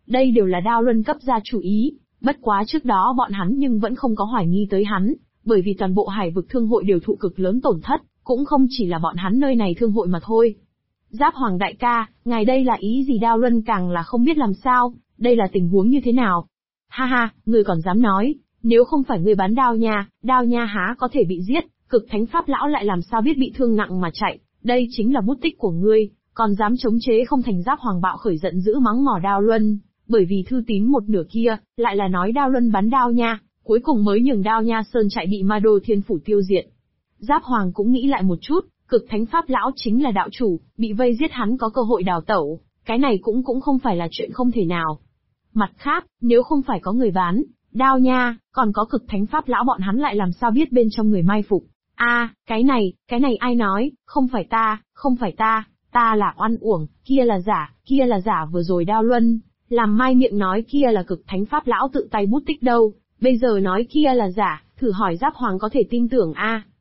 Đây đều là Đao Luân cấp ra chủ ý, bất quá trước đó bọn hắn nhưng vẫn không có hoài nghi tới hắn, bởi vì toàn bộ Hải vực thương hội đều thụ cực lớn tổn thất, cũng không chỉ là bọn hắn nơi này thương hội mà thôi. Giáp Hoàng đại ca, ngài đây là ý gì? Đao Luân càng là không biết làm sao, đây là tình huống như thế nào? Ha ha, ngươi còn dám nói, nếu không phải ngươi bán đao nha há có thể bị giết, Cực Thánh Pháp lão lại làm sao biết bị thương nặng mà chạy, đây chính là bút tích của ngươi, còn dám chống chế không thành. Giáp Hoàng bạo khởi giận dữ mắng mỏ Đao Luân, bởi vì thư tín một nửa kia, lại là nói Đao Luân bán đao nha, cuối cùng mới nhường Đao Nha Sơn chạy bị Ma Đô Thiên Phủ tiêu diệt. Giáp Hoàng cũng nghĩ lại một chút, Cực Thánh Pháp lão chính là đạo chủ, bị vây giết hắn có cơ hội đào tẩu, cái này cũng không phải là chuyện không thể nào. Mặt khác, nếu không phải có người bán đao nha, còn có Cực Thánh Pháp lão, bọn hắn lại làm sao biết bên trong người mai phục? Cái này ai nói? Không phải ta là oan uổng, kia là giả. Vừa rồi Đao Luân làm mai miệng nói kia là Cực Thánh Pháp lão tự tay bút tích đâu, bây giờ nói kia là giả, thử hỏi Giáp Hoàng có thể tin tưởng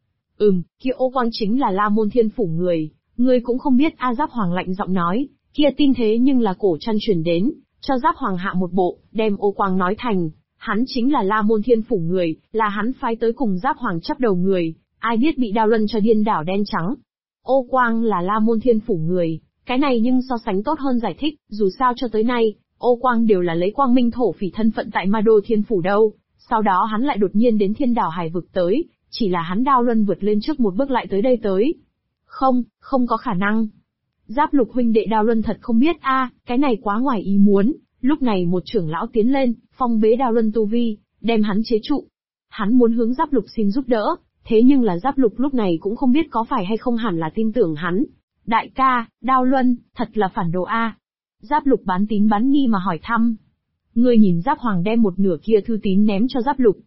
kia Ô Quang chính là La Môn Thiên Phủ người, ngươi cũng không biết Giáp Hoàng lạnh giọng nói, kia tin thế nhưng là cổ trăn truyền đến, cho Giáp Hoàng hạ một bộ, đem Ô Quang nói thành, hắn chính là La Môn Thiên Phủ người, là hắn phái tới cùng Giáp Hoàng chấp đầu người, ai biết bị Đao Luân cho điên đảo đen trắng. Ô Quang là La Môn Thiên Phủ người, cái này nhưng so sánh tốt hơn giải thích, dù sao cho tới nay, Ô Quang đều là lấy Quang Minh thổ phỉ thân phận tại Ma Đô Thiên Phủ đâu, sau đó hắn lại đột nhiên đến Thiên Đảo Hải vực tới, chỉ là hắn Đao Luân vượt lên trước một bước lại tới đây tới. Không có khả năng. Giáp Lục huynh đệ, Đao Luân thật không biết cái này quá ngoài ý muốn. Lúc này một trưởng lão tiến lên, phong bế Đao Luân tu vi, đem hắn chế trụ. Hắn muốn hướng Giáp Lục xin giúp đỡ, thế nhưng là Giáp Lục lúc này cũng không biết có phải hay không hẳn là tin tưởng hắn. Đại ca, Đao Luân, thật là phản đồ Giáp Lục bán tín bán nghi mà hỏi thăm. Ngươi nhìn Giáp Hoàng đem một nửa kia thư tín ném cho Giáp Lục.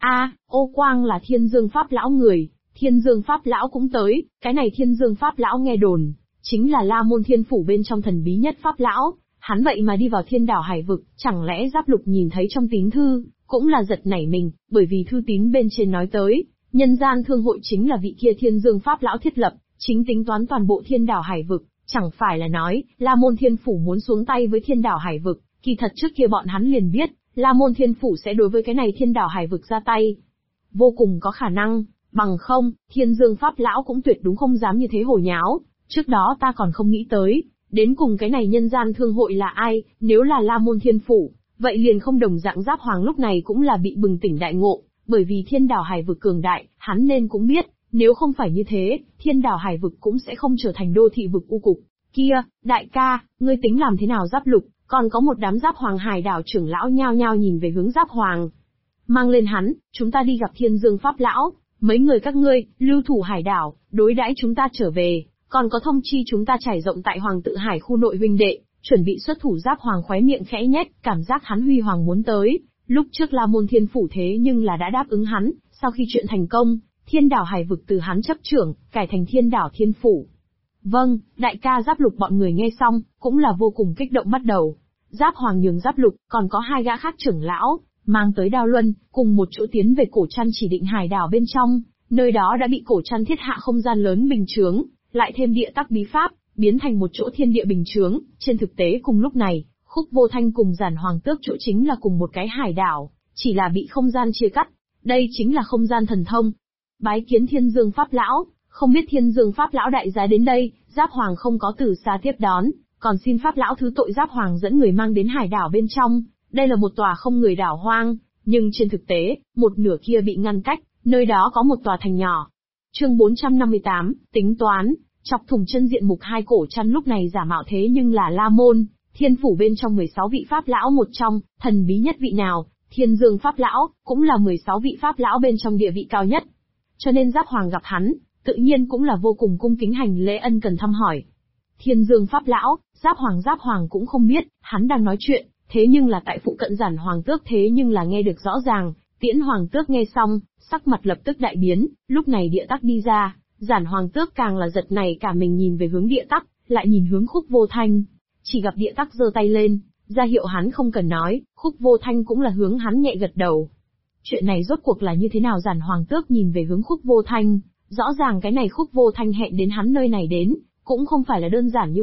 Ô Quang là Thiên Dương Pháp lão người, Thiên Dương Pháp lão cũng tới, cái này Thiên Dương Pháp lão nghe đồn, chính là La Môn Thiên Phủ bên trong thần bí nhất Pháp lão, hắn vậy mà đi vào Thiên Đảo Hải vực, chẳng lẽ Giáp Lục nhìn thấy trong tín thư, cũng là giật nảy mình, bởi vì thư tín bên trên nói tới, nhân gian thương hội chính là vị kia Thiên Dương Pháp lão thiết lập, chính tính toán toàn bộ Thiên Đảo Hải vực, chẳng phải là nói, La Môn Thiên Phủ muốn xuống tay với Thiên Đảo Hải vực, kỳ thật trước kia bọn hắn liền biết, La Môn Thiên Phủ sẽ đối với cái này Thiên Đảo Hải vực ra tay. Vô cùng có khả năng, bằng không, Thiên Dương Pháp lão cũng tuyệt đúng không dám như thế hồ nháo, trước đó ta còn không nghĩ tới, đến cùng cái này nhân gian thương hội là ai, nếu là La Môn Thiên Phủ, vậy liền không đồng dạng. Giáp Hoàng lúc này cũng là bị bừng tỉnh đại ngộ, bởi vì Thiên Đảo Hải vực cường đại, hắn nên cũng biết, nếu không phải như thế, Thiên Đảo Hải vực cũng sẽ không trở thành đô thị vực u cục. Kia, đại ca, ngươi tính làm thế nào? Giáp Lục, còn có một đám Giáp Hoàng hải đảo trưởng lão nhao nhao nhìn về hướng Giáp Hoàng. Mang lên hắn, chúng ta đi gặp Thiên Dương Pháp lão, mấy người các ngươi, lưu thủ hải đảo, đối đãi chúng ta trở về, còn có thông chi chúng ta trải rộng tại Hoàng tự Hải khu nội huynh đệ, chuẩn bị xuất thủ. Giáp Hoàng khóe miệng khẽ nhếch, cảm giác hắn huy hoàng muốn tới, lúc trước La Môn Thiên Phủ thế nhưng là đã đáp ứng hắn, sau khi chuyện thành công, Thiên Đảo Hải vực từ hắn chấp trưởng, cải thành Thiên Đảo Thiên Phủ. Vâng, đại ca. Giáp Lục bọn người nghe xong, cũng là vô cùng kích động bắt đầu. Giáp Hoàng nhường Giáp Lục, còn có hai gã khác trưởng lão, mang tới Đao Luân, cùng một chỗ tiến về cổ trăn chỉ định hải đảo bên trong, nơi đó đã bị cổ trăn thiết hạ không gian lớn bình chướng, lại thêm địa tắc bí pháp, biến thành một chỗ thiên địa bình chướng. Trên thực tế cùng lúc này, Khúc Vô Thanh cùng Giản Hoàng Tước chỗ chính là cùng một cái hải đảo, chỉ là bị không gian chia cắt, đây chính là không gian thần thông. Bái kiến Thiên Dương Pháp lão, không biết Thiên Dương Pháp lão đại giá đến đây. Giáp Hoàng không có từ xa tiếp đón, còn xin Pháp lão thứ tội. Giáp Hoàng dẫn người mang đến hải đảo bên trong. Đây là một tòa không người đảo hoang, nhưng trên thực tế, một nửa kia bị ngăn cách, nơi đó có một tòa thành nhỏ. Chương 458, tính toán, chọc thủng chân diện mục. Hai cổ trăn lúc này giả mạo thế nhưng là La Môn Thiên Phủ bên trong 16 vị Pháp lão một trong, thần bí nhất vị nào, Thiên Dương Pháp lão, cũng là 16 vị Pháp lão bên trong địa vị cao nhất. Cho nên Giáp Hoàng gặp hắn, tự nhiên cũng là vô cùng cung kính hành lễ ân cần thăm hỏi. Thiên Dương Pháp lão, Giáp Hoàng cũng không biết, hắn đang nói chuyện. Thế nhưng là tại phụ cận Giản Hoàng Tước thế nhưng là nghe được rõ ràng. Tiễn Hoàng Tước nghe xong, sắc mặt lập tức đại biến, lúc này địa tắc đi ra, Giản Hoàng Tước càng là giật này cả mình, nhìn về hướng địa tắc, lại nhìn hướng Khúc Vô Thanh. Chỉ gặp địa tắc giơ tay lên, ra hiệu hắn không cần nói, Khúc Vô Thanh cũng là hướng hắn nhẹ gật đầu. Chuyện này rốt cuộc là như thế nào? Giản Hoàng Tước nhìn về hướng Khúc Vô Thanh, rõ ràng cái này Khúc Vô Thanh hẹn đến hắn nơi này đến, cũng không phải là đơn giản như vậy,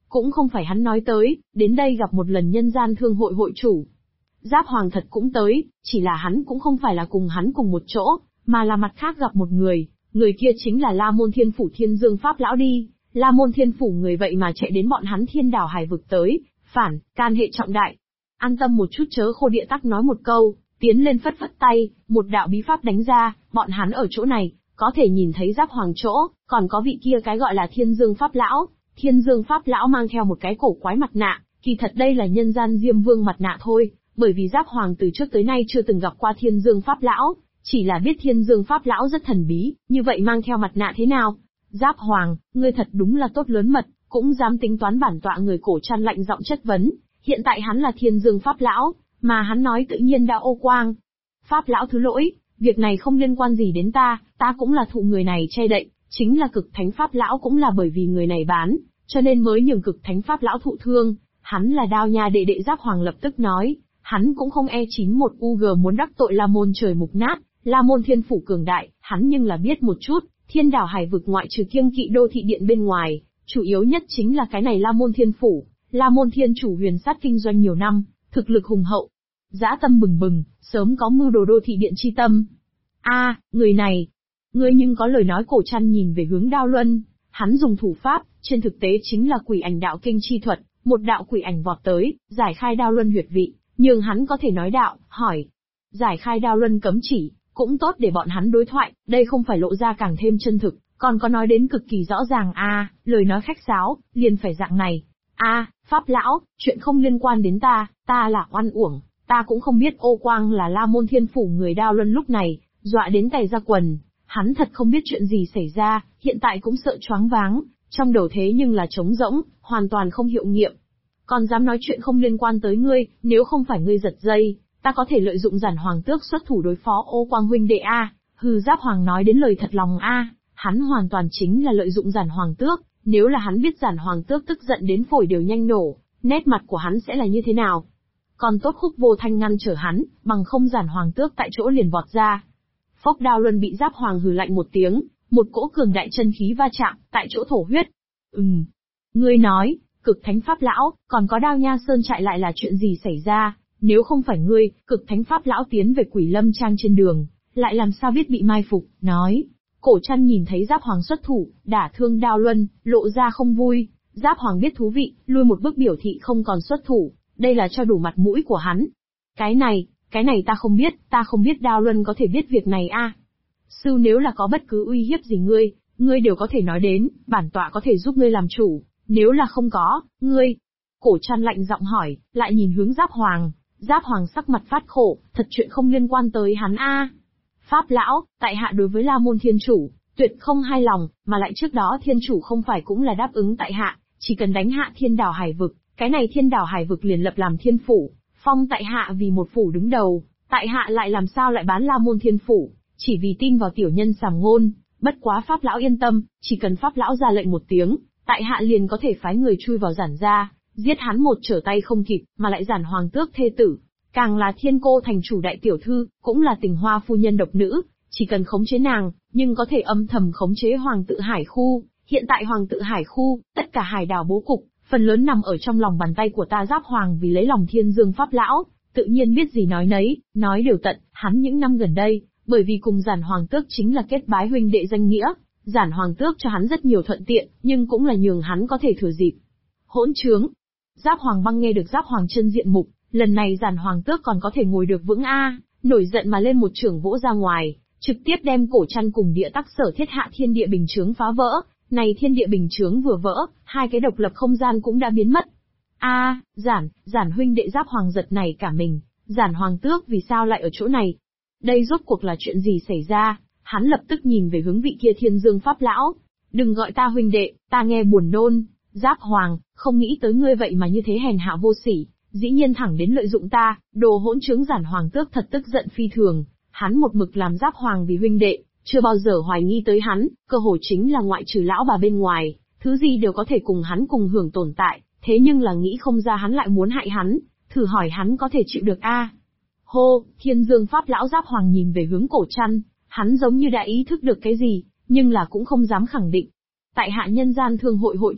cũng không phải hắn nói tới, đến đây gặp một lần nhân gian thương hội hội chủ. Giáp Hoàng thật cũng tới, chỉ là hắn cũng không phải là cùng hắn cùng một chỗ, mà là mặt khác gặp một người kia chính là La Môn Thiên Phủ Thiên Dương Pháp Lão đi. La Môn Thiên Phủ người vậy mà chạy đến bọn hắn Thiên Đảo Hải vực tới, phản, can hệ trọng đại. An tâm một chút chớ Khô Địa Tắc nói một câu, tiến lên phất phất tay, một đạo bí pháp đánh ra, bọn hắn ở chỗ này, có thể nhìn thấy Giáp Hoàng chỗ, còn có vị kia cái gọi là Thiên Dương Pháp Lão. Thiên Dương Pháp Lão mang theo một cái cổ quái mặt nạ, kỳ thật đây là nhân gian Diêm Vương mặt nạ thôi, bởi vì Giáp Hoàng từ trước tới nay chưa từng gặp qua Thiên Dương Pháp Lão, chỉ là biết Thiên Dương Pháp Lão rất thần bí, như vậy mang theo mặt nạ thế nào? Giáp Hoàng, ngươi thật đúng là tốt lớn mật, cũng dám tính toán bản tọa. Người cổ chăn lạnh giọng chất vấn, hiện tại hắn là Thiên Dương Pháp Lão, mà hắn nói tự nhiên đã ô quang. Pháp Lão thứ lỗi, việc này không liên quan gì đến ta cũng là thụ người này che đậy, chính là Cực Thánh Pháp Lão cũng là bởi vì người này bán, cho nên mới nhường Cực Thánh Pháp Lão thụ thương. Hắn là Đao Nha đệ đệ. Giáp Hoàng lập tức nói, hắn cũng không E91 UG muốn đắc tội La Môn trời mục nát, La Môn Thiên Phủ cường đại, hắn nhưng là biết một chút. Thiên Đảo Hải vực ngoại trừ kiêng kỵ đô thị điện bên ngoài, chủ yếu nhất chính là cái này La Môn Thiên Phủ. La Môn Thiên chủ huyền sát kinh doanh nhiều năm, thực lực hùng hậu, dã tâm bừng bừng, sớm có mưu đồ đô thị điện chi tâm. Người này, ngươi nhưng có lời nói. Cổ Trăn nhìn về hướng Đao Luân, hắn dùng thủ pháp, trên thực tế chính là Quỷ Ảnh Đạo Kinh chi thuật, một đạo quỷ ảnh vọt tới, giải khai Đao Luân huyệt vị, nhưng hắn có thể nói đạo, hỏi. Giải khai Đao Luân cấm chỉ, cũng tốt để bọn hắn đối thoại, đây không phải lộ ra càng thêm chân thực, còn có nói đến cực kỳ rõ ràng. Lời nói khách sáo, liền phải dạng này. Pháp Lão, chuyện không liên quan đến ta là oan uổng, ta cũng không biết ô quang là La Môn Thiên Phủ người. Đao Luân lúc này, dọa đến tè ra quần, hắn thật không biết chuyện gì xảy ra, hiện tại cũng sợ choáng váng, trong đầu thế nhưng là trống rỗng, hoàn toàn không hiệu nghiệm. Còn dám nói chuyện không liên quan tới ngươi, nếu không phải ngươi giật dây, ta có thể lợi dụng Giản Hoàng Tước xuất thủ đối phó ô quang huynh đệ. Hừ, Giáp Hoàng nói đến lời thật lòng. Hắn hoàn toàn chính là lợi dụng Giản Hoàng Tước, nếu là hắn biết Giản Hoàng Tước tức giận đến phổi đều nhanh nổ, nét mặt của hắn sẽ là như thế nào. Còn tốt Khúc Vô Thanh ngăn trở hắn, bằng không Giản Hoàng Tước tại chỗ liền vọt ra. Phốc. Đao Luân bị Giáp Hoàng hừ lạnh một tiếng, một cỗ cường đại chân khí va chạm, tại chỗ thổ huyết. Ngươi nói, Cực Thánh Pháp Lão, còn có Đao Nha Sơn trại lại là chuyện gì xảy ra? Nếu không phải ngươi, Cực Thánh Pháp Lão tiến về Quỷ Lâm Trang trên đường, lại làm sao biết bị mai phục? Nói. Cổ Trăn nhìn thấy Giáp Hoàng xuất thủ, đả thương Đao Luân, lộ ra không vui. Giáp Hoàng biết thú vị, lui một bước biểu thị không còn xuất thủ, đây là cho đủ mặt mũi của hắn. Cái này ta không biết Đao Luân có thể biết việc này. Sư, nếu là có bất cứ uy hiếp gì ngươi đều có thể nói đến, bản tọa có thể giúp ngươi làm chủ, nếu là không có, ngươi. Cổ Trăn lạnh giọng hỏi, lại nhìn hướng Giáp Hoàng. Giáp Hoàng sắc mặt phát khổ, thật chuyện không liên quan tới hắn. Pháp Lão, tại hạ đối với La Môn Thiên Chủ, tuyệt không hài lòng, mà lại trước đó Thiên Chủ không phải cũng là đáp ứng tại hạ, chỉ cần đánh hạ Thiên Đảo Hải vực, cái này Thiên Đảo Hải vực liền lập làm Thiên Phủ, phong tại hạ vì một phủ đứng đầu, tại hạ lại làm sao lại bán La Môn Thiên Phủ, chỉ vì tin vào tiểu nhân sàm ngôn. Bất quá Pháp Lão yên tâm, chỉ cần Pháp Lão ra lệnh một tiếng, tại hạ liền có thể phái người chui vào Giản gia, giết hắn một trở tay không kịp, mà lại Giản Hoàng Tước thê tử, càng là Thiên Cô thành chủ đại tiểu thư, cũng là Tình Hoa phu nhân độc nữ, chỉ cần khống chế nàng, nhưng có thể âm thầm khống chế Hoàng tự Hải khu. Hiện tại Hoàng tự Hải khu, tất cả hải đảo bố cục, phần lớn nằm ở trong lòng bàn tay của ta. Giáp Hoàng vì lấy lòng Thiên Dương Pháp Lão, tự nhiên biết gì nói nấy, nói điều tận. Hắn những năm gần đây, bởi vì cùng Giản Hoàng Tước chính là kết bái huynh đệ danh nghĩa, Giản Hoàng Tước cho hắn rất nhiều thuận tiện, nhưng cũng là nhường hắn có thể thừa dịp. Hỗn trướng! Giáp Hoàng Băng nghe được Giáp Hoàng chân diện mục, lần này Giản Hoàng Tước còn có thể ngồi được vững. Nổi giận mà lên một chưởng vỗ ra ngoài, trực tiếp đem Cổ Trăn cùng Địa Tắc Sở thiết hạ thiên địa bình chướng phá vỡ. Này thiên địa bình chướng vừa vỡ, hai cái độc lập không gian cũng đã biến mất. Giản huynh đệ. Giáp Hoàng giật này cả mình, Giản Hoàng Tước vì sao lại ở chỗ này? Đây rốt cuộc là chuyện gì xảy ra? Hắn lập tức nhìn về hướng vị kia Thiên Dương Pháp Lão. Đừng gọi ta huynh đệ, ta nghe buồn nôn. Giáp Hoàng, không nghĩ tới ngươi vậy mà như thế hèn hạ vô sỉ, dĩ nhiên thẳng đến lợi dụng ta, đồ hỗn trướng. Giản Hoàng Tước thật tức giận phi thường, hắn một mực làm Giáp Hoàng vì huynh đệ, chưa bao giờ hoài nghi tới hắn, cơ hồ chính là ngoại trừ lão bà bên ngoài, thứ gì đều có thể cùng hắn cùng hưởng tồn tại, thế nhưng là nghĩ không ra hắn lại muốn hại hắn, thử hỏi hắn có thể chịu được Hô, Thiên Dương Pháp Lão. Giáp Hoàng nhìn về hướng Cổ Trăn, hắn giống như đã ý thức được cái gì, nhưng là cũng không dám khẳng định. Tại hạ nhân gian thương hội hội chủ,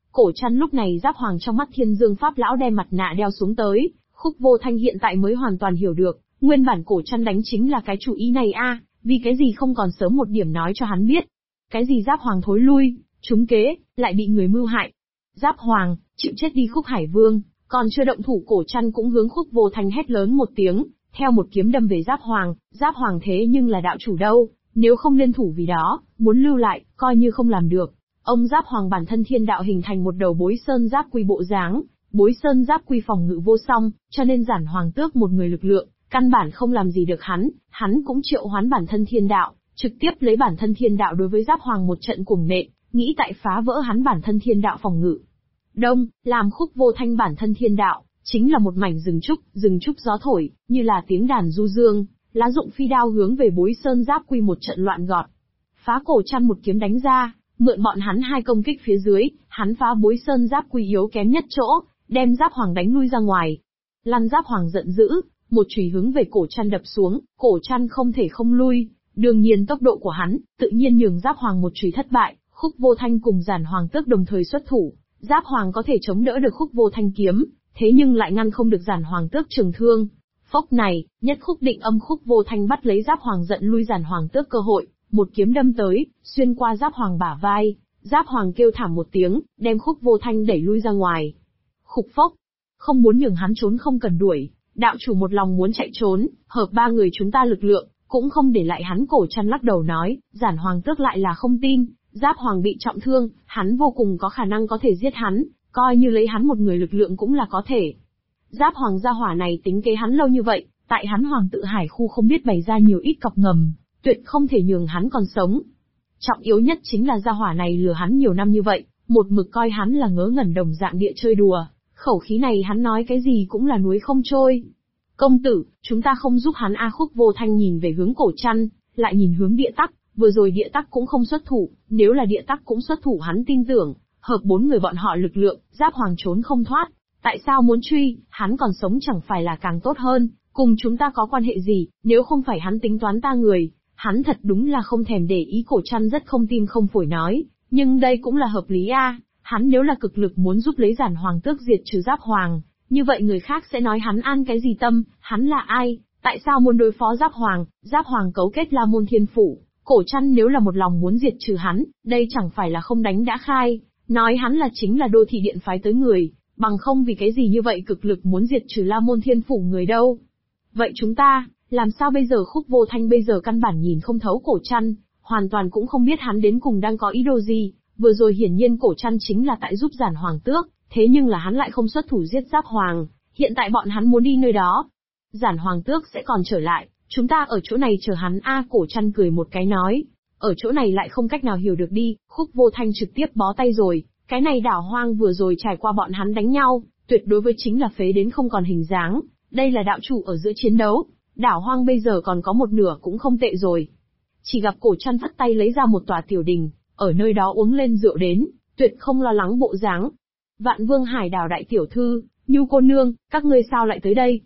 Cổ Trăn lúc này Giáp Hoàng trong mắt Thiên Dương Pháp lão đem mặt nạ đeo xuống tới, Khúc Vô Thanh hiện tại mới hoàn toàn hiểu được, nguyên bản Cổ Trăn đánh chính là cái chủ ý này a, vì cái gì không còn sớm một điểm nói cho hắn biết. Cái gì Giáp Hoàng thối lui, trúng kế, lại bị người mưu hại. Giáp Hoàng, chịu chết đi Khúc Hải Vương, còn chưa động thủ Cổ Trăn cũng hướng Khúc Vô Thanh hét lớn một tiếng, theo một kiếm đâm về Giáp Hoàng thế nhưng là đạo chủ đâu, nếu không liên thủ vì đó, muốn lưu lại, coi như không làm được. Ông Giáp Hoàng bản thân thiên đạo hình thành một đầu bối sơn giáp quy bộ dáng, bối sơn giáp quy phòng ngự vô song, cho nên Giản Hoàng tước một người lực lượng, căn bản không làm gì được hắn cũng triệu hoán bản thân thiên đạo, trực tiếp lấy bản thân thiên đạo đối với Giáp Hoàng một trận cuồng nện, nghĩ tại phá vỡ hắn bản thân thiên đạo phòng ngự. Đông, làm Khúc Vô Thanh bản thân thiên đạo, chính là một mảnh rừng trúc gió thổi, như là tiếng đàn du dương, lá rụng phi đao hướng về bối sơn giáp quy một trận loạn gọt. Phá Cổ Trăn một kiếm đánh ra, mượn bọn hắn hai công kích phía dưới, hắn phá bối sơn giáp quy yếu kém nhất chỗ, đem Giáp Hoàng đánh lui ra ngoài. Lăn Giáp Hoàng giận dữ, một chùy hướng về Cổ Trăn đập xuống, Cổ Trăn không thể không lui, đương nhiên tốc độ của hắn, tự nhiên nhường Giáp Hoàng một chùy thất bại, Khúc Vô Thanh cùng Giản Hoàng Tước đồng thời xuất thủ, Giáp Hoàng có thể chống đỡ được Khúc Vô Thanh kiếm, thế nhưng lại ngăn không được Giản Hoàng Tước trường thương. Phốc này, nhất khúc định âm Khúc Vô Thanh bắt lấy Giáp Hoàng giận lui Giản Hoàng Tước cơ hội, một kiếm đâm tới, xuyên qua Giáp Hoàng bả vai, Giáp Hoàng kêu thảm một tiếng, đem Khúc Vô Thanh đẩy lui ra ngoài. Khục phốc, không muốn nhường hắn trốn không cần đuổi, đạo chủ một lòng muốn chạy trốn, hợp ba người chúng ta lực lượng, cũng không để lại hắn. Cổ Trăn lắc đầu nói, Giản Hoàng Tước lại là không tin, Giáp Hoàng bị trọng thương, hắn vô cùng có khả năng có thể giết hắn, coi như lấy hắn một người lực lượng cũng là có thể. Giáp Hoàng gia hỏa này tính kế hắn lâu như vậy, tại hắn Hoàng tự Hải khu không biết bày ra nhiều ít cọc ngầm, tuyệt không thể nhường hắn còn sống. Trọng yếu nhất chính là gia hỏa này lừa hắn nhiều năm như vậy, một mực coi hắn là ngớ ngẩn đồng dạng địa chơi đùa, khẩu khí này hắn nói cái gì cũng là núi không trôi. Công tử, chúng ta không giúp hắn a. Khúc Vô Thanh nhìn về hướng Cổ Trăn, lại nhìn hướng Địa Tắc, vừa rồi Địa Tắc cũng không xuất thủ, nếu là Địa Tắc cũng xuất thủ hắn tin tưởng, hợp bốn người bọn họ lực lượng, Giáp Hoàng trốn không thoát. Tại sao muốn truy, hắn còn sống chẳng phải là càng tốt hơn, cùng chúng ta có quan hệ gì, nếu không phải hắn tính toán ta người, hắn thật đúng là không thèm để ý. Cổ Trăn rất không tim không phổi nói, nhưng đây cũng là hợp lý a. Hắn nếu là cực lực muốn giúp lấy Giản Hoàng Tước diệt trừ Giáp Hoàng, như vậy người khác sẽ nói hắn an cái gì tâm, hắn là ai, tại sao muốn đối phó Giáp Hoàng cấu kết La Môn Thiên Phủ, Cổ Trăn nếu là một lòng muốn diệt trừ hắn, đây chẳng phải là không đánh đã khai, nói hắn là chính là Đô Thị Điện phái tới người, bằng không vì cái gì như vậy cực lực muốn diệt trừ La Môn Thiên Phủ người đâu. Vậy chúng ta, làm sao bây giờ? Khúc Vô Thanh bây giờ căn bản nhìn không thấu Cổ Trăn, hoàn toàn cũng không biết hắn đến cùng đang có ý đồ gì, vừa rồi hiển nhiên Cổ Trăn chính là tại giúp Giản Hoàng Tước, thế nhưng là hắn lại không xuất thủ giết Giáp Hoàng, hiện tại bọn hắn muốn đi nơi đó. Giản Hoàng Tước sẽ còn trở lại, chúng ta ở chỗ này chờ hắn a. Cổ Trăn cười một cái nói, ở chỗ này lại không cách nào hiểu được đi. Khúc Vô Thanh trực tiếp bó tay rồi, cái này đảo hoang vừa rồi trải qua bọn hắn đánh nhau, tuyệt đối với chính là phế đến không còn hình dáng, đây là đạo chủ ở giữa chiến đấu, đảo hoang bây giờ còn có một nửa cũng không tệ rồi. Chỉ gặp Cổ Trăn phất tay lấy ra một tòa tiểu đình, ở nơi đó uống lên rượu đến, tuyệt không lo lắng bộ dáng. Vạn Vương Hải Đảo đại tiểu thư, Nhu cô nương, các ngươi sao lại tới đây?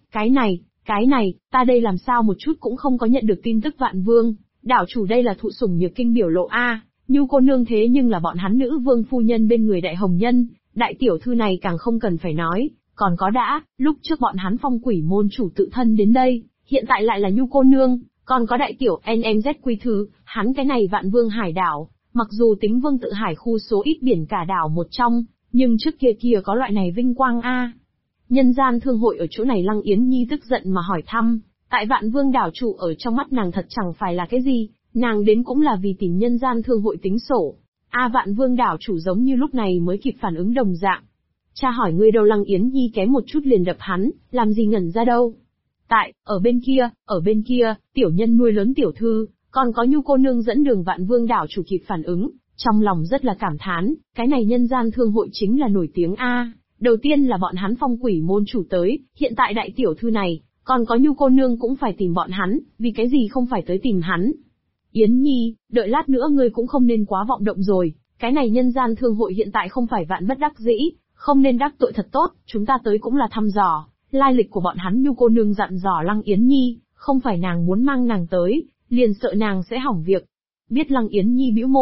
Cái này, ta đây làm sao một chút cũng không có nhận được tin tức. Vạn Vương, đảo chủ đây là thụ sủng nhược kinh biểu lộ a. Nhu cô nương thế nhưng là bọn hắn nữ vương phu nhân bên người đại hồng nhân, đại tiểu thư này càng không cần phải nói, còn có lúc trước bọn hắn Phong Quỷ môn chủ tự thân đến đây, hiện tại lại là Nhu cô nương, còn có đại tiểu NMZ quy thứ, hắn cái này Vạn Vương Hải Đảo, mặc dù tính Vương tự Hải khu số ít biển cả đảo một trong, nhưng trước kia có loại này vinh quang a. Nhân gian thương hội ở chỗ này. Lăng Yến Nhi tức giận mà hỏi thăm, tại Vạn Vương đảo chủ ở trong mắt nàng thật chẳng phải là cái gì, nàng đến cũng là vì tìm nhân gian thương hội tính sổ. Vạn Vương đảo chủ giống như lúc này mới kịp phản ứng đồng dạng. Cha hỏi ngươi đâu? Lăng Yến Nhi kém một chút liền đập hắn, làm gì ngẩn ra đâu. Ở bên kia, tiểu nhân nuôi lớn tiểu thư, còn có Nhu cô nương dẫn đường. Vạn Vương đảo chủ kịp phản ứng, trong lòng rất là cảm thán, cái này nhân gian thương hội chính là nổi tiếng a. Đầu tiên là bọn hắn Phong Quỷ môn chủ tới, hiện tại đại tiểu thư này, còn có Nhu cô nương cũng phải tìm bọn hắn, vì cái gì không phải tới tìm hắn? Yến Nhi, đợi lát nữa ngươi cũng không nên quá vọng động rồi, cái này nhân gian thương hội hiện tại không phải vạn bất đắc dĩ, không nên đắc tội thật tốt, chúng ta tới cũng là thăm dò, lai lịch của bọn hắn. Nhu cô nương dặn dò Lăng Yến Nhi, không phải nàng muốn mang nàng tới, liền sợ nàng sẽ hỏng việc. Biết Lăng Yến Nhi bĩu môi,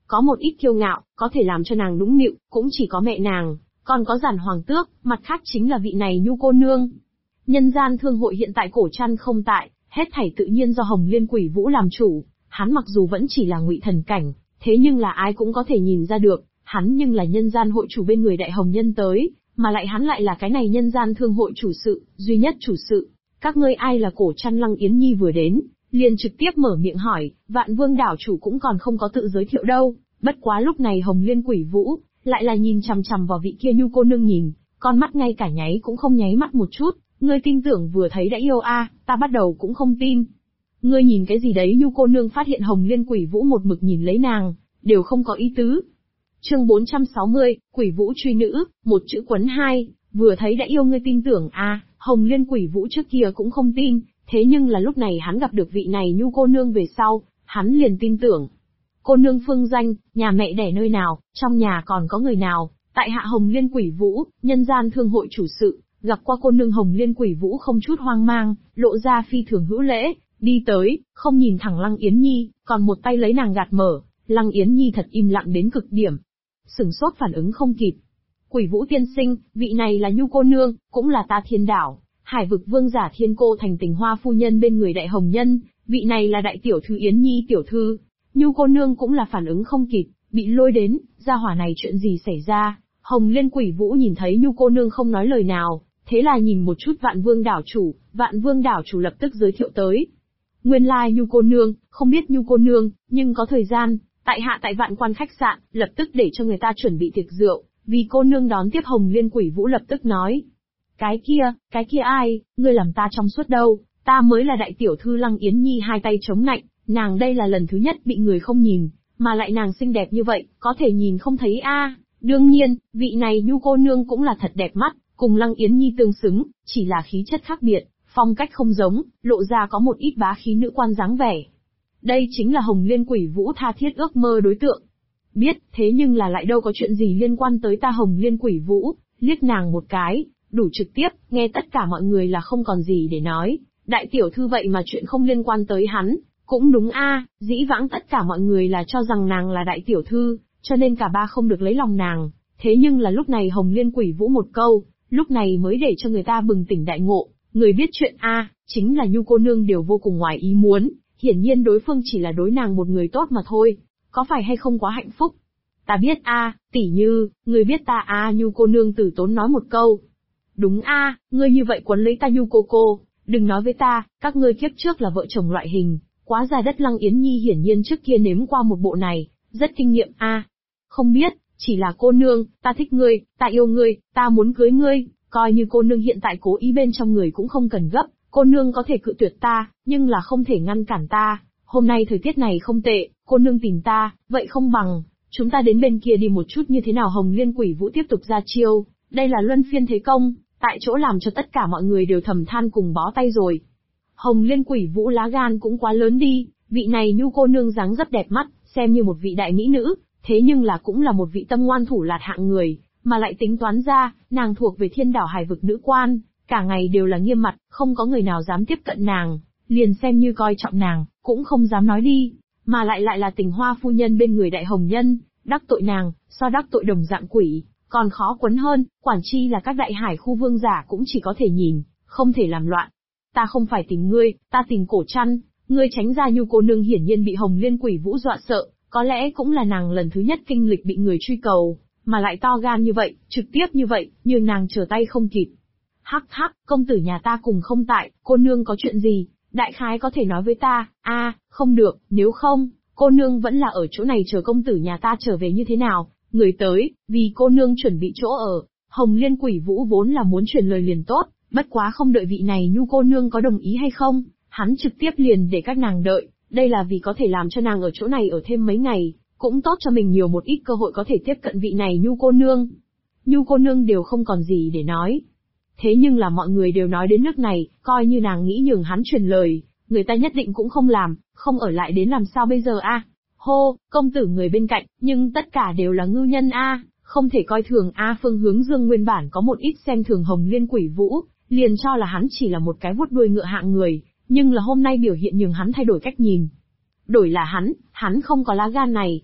có một ít kiêu ngạo, có thể làm cho nàng nũng nịu, cũng chỉ có mẹ nàng, còn có Giản Hoàng tước, mặt khác chính là vị này Nhu cô nương. Nhân gian thương hội hiện tại Cổ Trăn không tại, hết thảy tự nhiên do Hồng Liên Quỷ Vũ làm chủ, hắn mặc dù vẫn chỉ là ngụy thần cảnh, thế nhưng là ai cũng có thể nhìn ra được, hắn nhưng là nhân gian hội chủ bên người Đại Hồng Nhân tới, mà lại hắn lại là cái này nhân gian thương hội chủ sự, duy nhất chủ sự. Các ngươi ai là Cổ Trăn? Lăng Yến Nhi vừa đến, liền trực tiếp mở miệng hỏi, Vạn Vương đảo chủ cũng còn không có tự giới thiệu đâu, bất quá lúc này Hồng Liên Quỷ Vũ, lại là nhìn chằm chằm vào vị kia Nhu cô nương nhìn, con mắt ngay cả nháy cũng không nháy mắt một chút, ngươi tin tưởng vừa thấy đã yêu a? Ta bắt đầu cũng không tin. Ngươi nhìn cái gì đấy? Nhu cô nương phát hiện Hồng Liên Quỷ Vũ một mực nhìn lấy nàng, đều không có ý tứ. Chương 460, Quỷ Vũ truy nữ, một chữ quấn hai, vừa thấy đã yêu ngươi tin tưởng a? Hồng Liên Quỷ Vũ trước kia cũng không tin, thế nhưng là lúc này hắn gặp được vị này Nhu cô nương về sau, hắn liền tin tưởng. Cô nương phương danh, nhà mẹ đẻ nơi nào, trong nhà còn có người nào? Tại hạ Hồng Liên Quỷ Vũ, nhân gian thương hội chủ sự, gặp qua cô nương. Hồng Liên Quỷ Vũ không chút hoang mang, lộ ra phi thường hữu lễ, đi tới, không nhìn thẳng Lăng Yến Nhi, còn một tay lấy nàng gạt mở. Lăng Yến Nhi thật im lặng đến cực điểm, sửng sốt phản ứng không kịp. Quỷ Vũ tiên sinh, vị này là Nhu cô nương, cũng là ta Thiên Đảo, Hải vực vương giả Thiên Cô thành Tình Hoa phu nhân bên người Đại Hồng Nhân, vị này là đại tiểu thư Yến Nhi tiểu thư. Nhu cô nương cũng là phản ứng không kịp, bị lôi đến, gia hỏa này chuyện gì xảy ra? Hồng Liên Quỷ Vũ nhìn thấy Nhu cô nương không nói lời nào, thế là nhìn một chút Vạn Vương đảo chủ, Vạn Vương đảo chủ lập tức giới thiệu tới. Nguyên lai Nhu cô nương, không biết Nhu cô nương, nhưng có thời gian, tại hạ tại Vạn Quan khách sạn, lập tức để cho người ta chuẩn bị tiệc rượu, vì cô nương đón tiếp. Hồng Liên Quỷ Vũ lập tức nói. Cái kia ai, ngươi làm ta trong suốt đâu, ta mới là đại tiểu thư. Lăng Yến Nhi hai tay chống nạnh, nàng đây là lần thứ nhất bị người không nhìn, mà lại nàng xinh đẹp như vậy, có thể nhìn không thấy a? Đương nhiên, vị này Nhu cô nương cũng là thật đẹp mắt, cùng Lăng Yến Nhi tương xứng, chỉ là khí chất khác biệt, phong cách không giống, lộ ra có một ít bá khí nữ quan dáng vẻ. Đây chính là Hồng Liên Quỷ Vũ tha thiết ước mơ đối tượng. Biết, thế nhưng là lại đâu có chuyện gì liên quan tới ta. Hồng Liên Quỷ Vũ liếc nàng một cái, đủ trực tiếp, nghe tất cả mọi người là không còn gì để nói. Đại tiểu thư vậy mà chuyện không liên quan tới hắn, cũng đúng a, dĩ vãng tất cả mọi người là cho rằng nàng là đại tiểu thư, cho nên cả ba không được lấy lòng nàng. Thế nhưng là lúc này Hồng Liên Quỷ Vũ một câu, lúc này mới để cho người ta bừng tỉnh đại ngộ, người biết chuyện a, chính là Nhu cô nương đều vô cùng ngoài ý muốn, hiển nhiên đối phương chỉ là đối nàng một người tốt mà thôi, có phải hay không quá hạnh phúc? Ta biết a, tỷ như, người biết ta a? Nhu cô nương tử tốn nói một câu. Đúng a, ngươi như vậy quấn lấy ta Nhu cô, đừng nói với ta, các ngươi kiếp trước là vợ chồng loại hình, quá dài đất. Lăng Yến Nhi hiển nhiên trước kia nếm qua một bộ này, rất kinh nghiệm a. Không biết, chỉ là cô nương, ta thích ngươi, ta yêu ngươi, ta muốn cưới ngươi, coi như cô nương hiện tại cố ý bên trong người cũng không cần gấp, cô nương có thể cự tuyệt ta, nhưng là không thể ngăn cản ta. Hôm nay thời tiết này không tệ, cô nương tìm ta, vậy không bằng, chúng ta đến bên kia đi một chút như thế nào? Hồng Liên Quỷ Vũ tiếp tục ra chiêu, đây là luân phiên thế công, tại chỗ làm cho tất cả mọi người đều thầm than cùng bó tay rồi. Hồng Liên Quỷ Vũ lá gan cũng quá lớn đi, vị này Nhu cô nương dáng rất đẹp mắt, xem như một vị đại mỹ nữ, thế nhưng là cũng là một vị tâm ngoan thủ lạt hạng người, mà lại tính toán ra, nàng thuộc về Thiên Đảo Hải vực nữ quan, cả ngày đều là nghiêm mặt, không có người nào dám tiếp cận nàng, liền xem như coi trọng nàng, cũng không dám nói đi, mà lại là Tình Hoa phu nhân bên người Đại Hồng Nhân, đắc tội nàng, so đắc tội đồng dạng quỷ, còn khó quấn hơn, quản chi là các đại hải khu vương giả cũng chỉ có thể nhìn, không thể làm loạn. Ta không phải tìm ngươi, ta tìm Cổ Trăn, ngươi tránh ra. Nhu cô nương hiển nhiên bị Hồng Liên Quỷ Vũ dọa sợ, có lẽ cũng là nàng lần thứ nhất kinh lịch bị người truy cầu, mà lại to gan như vậy, trực tiếp như vậy, nhưng nàng trở tay không kịp. Hắc hắc, công tử nhà ta cùng không tại, cô nương có chuyện gì, đại khái có thể nói với ta. A, không được, nếu không, cô nương vẫn là ở chỗ này chờ công tử nhà ta trở về như thế nào? Người tới, vì cô nương chuẩn bị chỗ ở. Hồng Liên Quỷ Vũ vốn là muốn truyền lời liền tốt, bất quá không đợi vị này Nhu cô nương có đồng ý hay không, hắn trực tiếp liền để các nàng đợi, đây là vì có thể làm cho nàng ở chỗ này ở thêm mấy ngày, cũng tốt cho mình nhiều một ít cơ hội có thể tiếp cận vị này Nhu cô nương. Nhu cô nương đều không còn gì để nói. Thế nhưng là mọi người đều nói đến nước này, coi như nàng nghĩ nhường hắn truyền lời, người ta nhất định cũng không làm, không ở lại đến làm sao bây giờ a? Hô, công tử người bên cạnh, nhưng tất cả đều là ngưu nhân a, không thể coi thường a. Phương Hướng Dương nguyên bản có một ít xem thường Hồng Liên Quỷ Vũ, liền cho là hắn chỉ là một cái vuốt đuôi ngựa hạng người, nhưng là hôm nay biểu hiện nhường hắn thay đổi cách nhìn. Đổi là hắn không có lá gan này.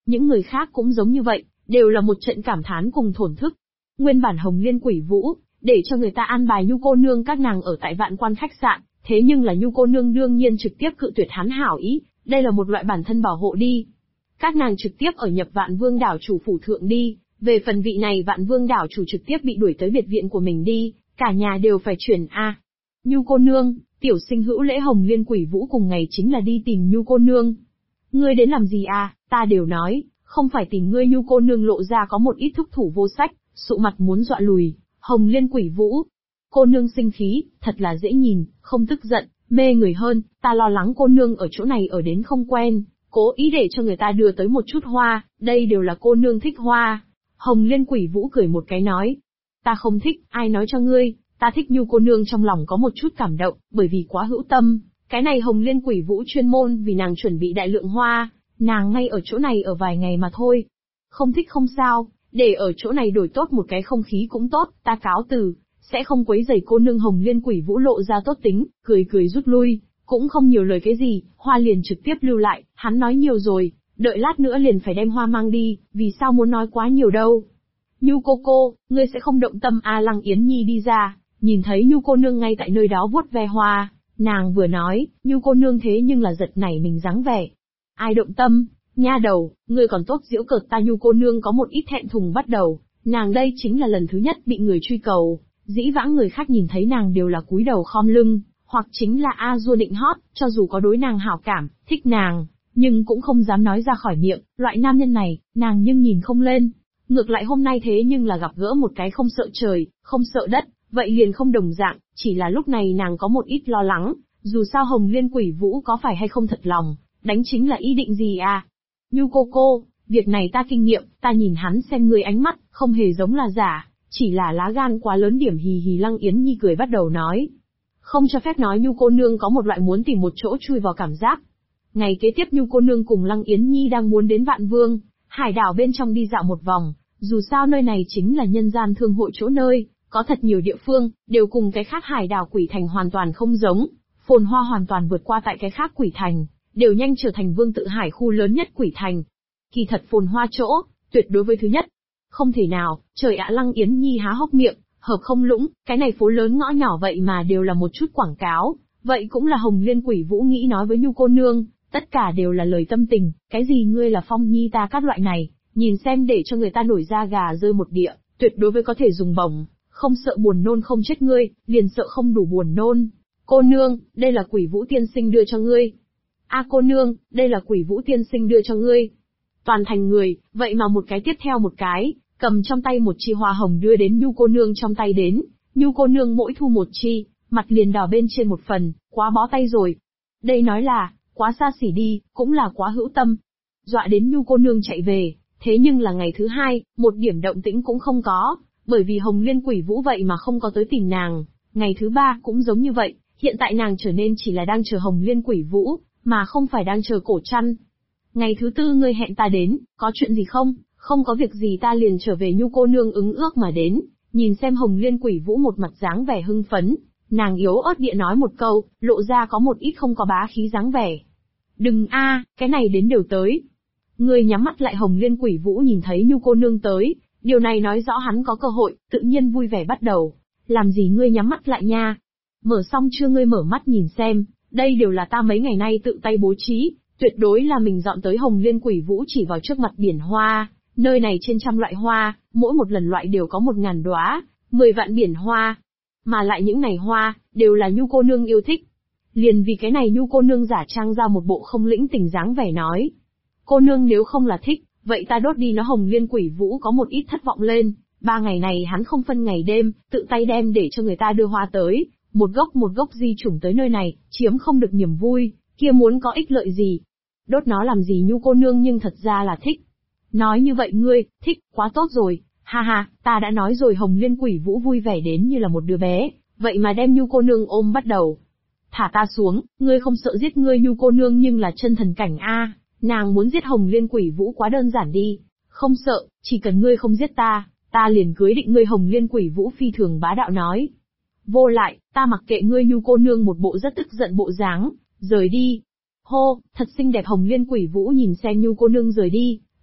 Những người khác cũng giống như vậy, đều là một trận cảm thán cùng thổn thức. Nguyên bản Hồng Liên Quỷ Vũ, để cho người ta an bài Nhu cô nương các nàng ở tại Vạn Quan khách sạn, thế nhưng là Nhu cô nương đương nhiên trực tiếp cự tuyệt hắn hảo ý, đây là một loại bản thân bảo hộ đi. Các nàng trực tiếp ở nhập Vạn Vương đảo chủ phủ thượng đi, về phần vị này Vạn Vương đảo chủ trực tiếp bị đuổi tới biệt viện của mình đi, cả nhà đều phải chuyển a. Nhu cô nương, tiểu sinh hữu lễ Hồng Liên Quỷ Vũ cùng ngày chính là đi tìm Nhu cô nương. Ngươi đến làm gì à, ta đều nói, không phải tìm ngươi. Nhu cô nương lộ ra có một ít thúc thủ vô sách, sụ mặt muốn dọa lùi. Hồng Liên Quỷ Vũ, cô nương sinh khí, thật là dễ nhìn, không tức giận, mê người hơn, ta lo lắng cô nương ở chỗ này ở đến không quen, cố ý để cho người ta đưa tới một chút hoa, đây đều là cô nương thích hoa. Hồng Liên Quỷ Vũ cười một cái nói, ta không thích, ai nói cho ngươi, ta thích Nhu cô nương trong lòng có một chút cảm động, bởi vì quá hữu tâm, cái này Hồng Liên Quỷ Vũ chuyên môn vì nàng chuẩn bị đại lượng hoa, nàng ngay ở chỗ này ở vài ngày mà thôi. Không thích không sao, để ở chỗ này đổi tốt một cái không khí cũng tốt, ta cáo từ, sẽ không quấy rầy cô nương. Hồng Liên Quỷ Vũ lộ ra tốt tính, cười cười rút lui, cũng không nhiều lời cái gì, hoa liền trực tiếp lưu lại, hắn nói nhiều rồi, đợi lát nữa liền phải đem hoa mang đi, vì sao muốn nói quá nhiều đâu. Nhu cô, ngươi sẽ không động tâm à? Lăng Yến Nhi đi ra, nhìn thấy Nhu cô nương ngay tại nơi đó vuốt ve hoa, nàng vừa nói, Nhu cô nương thế nhưng là giật nảy mình dáng vẻ. Ai động tâm, nha đầu, ngươi còn tốt giễu cợt ta. Nhu cô nương có một ít thẹn thùng bắt đầu, nàng đây chính là lần thứ nhất bị người truy cầu, dĩ vãng người khác nhìn thấy nàng đều là cúi đầu khom lưng, hoặc chính là a dua nịnh hót, cho dù có đối nàng hảo cảm, thích nàng, nhưng cũng không dám nói ra khỏi miệng, loại nam nhân này, nàng nhưng nhìn không lên. Ngược lại hôm nay thế nhưng là gặp gỡ một cái không sợ trời, không sợ đất, vậy liền không đồng dạng, chỉ là lúc này nàng có một ít lo lắng, dù sao Hồng Liên Quỷ Vũ có phải hay không thật lòng, đánh chính là ý định gì à? Nhu cô, việc này ta kinh nghiệm, ta nhìn hắn xem người ánh mắt, không hề giống là giả, chỉ là lá gan quá lớn điểm. Hì hì. Lăng Yến Nhi cười bắt đầu nói. Không cho phép nói. Nhu cô nương có một loại muốn tìm một chỗ chui vào cảm giác. Ngày kế tiếp Nhu cô nương cùng Lăng Yến Nhi đang muốn đến Vạn Vương hải đảo bên trong đi dạo một vòng, dù sao nơi này chính là nhân gian thương hội chỗ nơi, có thật nhiều địa phương, đều cùng cái khác hải đảo Quỷ Thành hoàn toàn không giống, phồn hoa hoàn toàn vượt qua tại cái khác Quỷ Thành, đều nhanh trở thành vương tự hải khu lớn nhất Quỷ Thành. Kỳ thật phồn hoa chỗ, tuyệt đối với thứ nhất. Không thể nào, trời ạ. Lăng Yến Nhi há hốc miệng, hợp không lũng, cái này phố lớn ngõ nhỏ vậy mà đều là một chút quảng cáo, vậy cũng là Hồng Liên Quỷ Vũ nghĩ nói với Nhu cô nương, tất cả đều là lời tâm tình, cái gì ngươi là Phong Nhi ta các loại này, nhìn xem để cho người ta nổi da gà rơi một địa, tuyệt đối với có thể dùng bổng, không sợ buồn nôn không chết ngươi, liền sợ không đủ buồn nôn. Cô nương, đây là Quỷ Vũ tiên sinh đưa cho ngươi. A cô nương, đây là Quỷ Vũ tiên sinh đưa cho ngươi. Toàn thành người, vậy mà một cái tiếp theo một cái, cầm trong tay một chi hoa hồng đưa đến Nhu cô nương trong tay đến, Nhu cô nương mỗi thu một chi, mặt liền đỏ bên trên một phần, quá bó tay rồi. Đây nói là, quá xa xỉ đi, cũng là quá hữu tâm. Dọa đến Nhu cô nương chạy về, thế nhưng là ngày thứ hai, một điểm động tĩnh cũng không có, bởi vì Hồng Liên Quỷ Vũ vậy mà không có tới tìm nàng. Ngày thứ ba cũng giống như vậy, hiện tại nàng trở nên chỉ là đang chờ Hồng Liên Quỷ Vũ, mà không phải đang chờ Cổ Trăn. Ngày thứ tư ngươi hẹn ta đến, có chuyện gì không? Không có việc gì ta liền trở về. Nhu cô nương ứng ước mà đến, nhìn xem Hồng Liên Quỷ Vũ một mặt dáng vẻ hưng phấn, nàng yếu ớt địa nói một câu, lộ ra có một ít không có bá khí dáng vẻ. Đừng a, cái này đến đều tới. Ngươi nhắm mắt lại. Hồng Liên Quỷ Vũ nhìn thấy Nhu cô nương tới, điều này nói rõ hắn có cơ hội, tự nhiên vui vẻ bắt đầu. Làm gì ngươi nhắm mắt lại nha? Mở xong chưa? Ngươi mở mắt nhìn xem, đây đều là ta mấy ngày nay tự tay bố trí, tuyệt đối là mình dọn tới. Hồng Liên Quỷ Vũ chỉ vào trước mặt biển hoa, nơi này trên trăm loại hoa, mỗi một lần loại đều có 1000 đóa, 10 vạn biển hoa. Mà lại những này hoa, đều là Nhu cô nương yêu thích. Liền vì cái này Nhu cô nương giả trang ra một bộ không lĩnh tình dáng vẻ nói. Cô nương nếu không là thích, vậy ta đốt đi nó. Hồng Liên Quỷ Vũ có một ít thất vọng lên, 3 ngày này hắn không phân ngày đêm, tự tay đem để cho người ta đưa hoa tới, một gốc di chủng tới nơi này, chiếm không được niềm vui, kia muốn có ích lợi gì. Đốt nó làm gì? Nhu cô nương nhưng thật ra là thích. Nói như vậy ngươi, thích, quá tốt rồi, ha ha, ta đã nói rồi. Hồng Liên Quỷ Vũ vui vẻ đến như là một đứa bé, vậy mà đem Nhu cô nương ôm bắt đầu. Thả ta xuống, ngươi không sợ giết ngươi. Nhu cô nương nhưng là chân thần cảnh a, nàng muốn giết Hồng Liên Quỷ Vũ quá đơn giản đi. Không sợ, chỉ cần ngươi không giết ta, ta liền cưới định ngươi. Hồng Liên Quỷ Vũ phi thường bá đạo nói. Vô lại, ta mặc kệ ngươi. Nhu cô nương một bộ rất tức giận bộ dáng, rời đi. Hô, thật xinh đẹp. Hồng Liên Quỷ Vũ nhìn xem Nhu cô nương rời đi,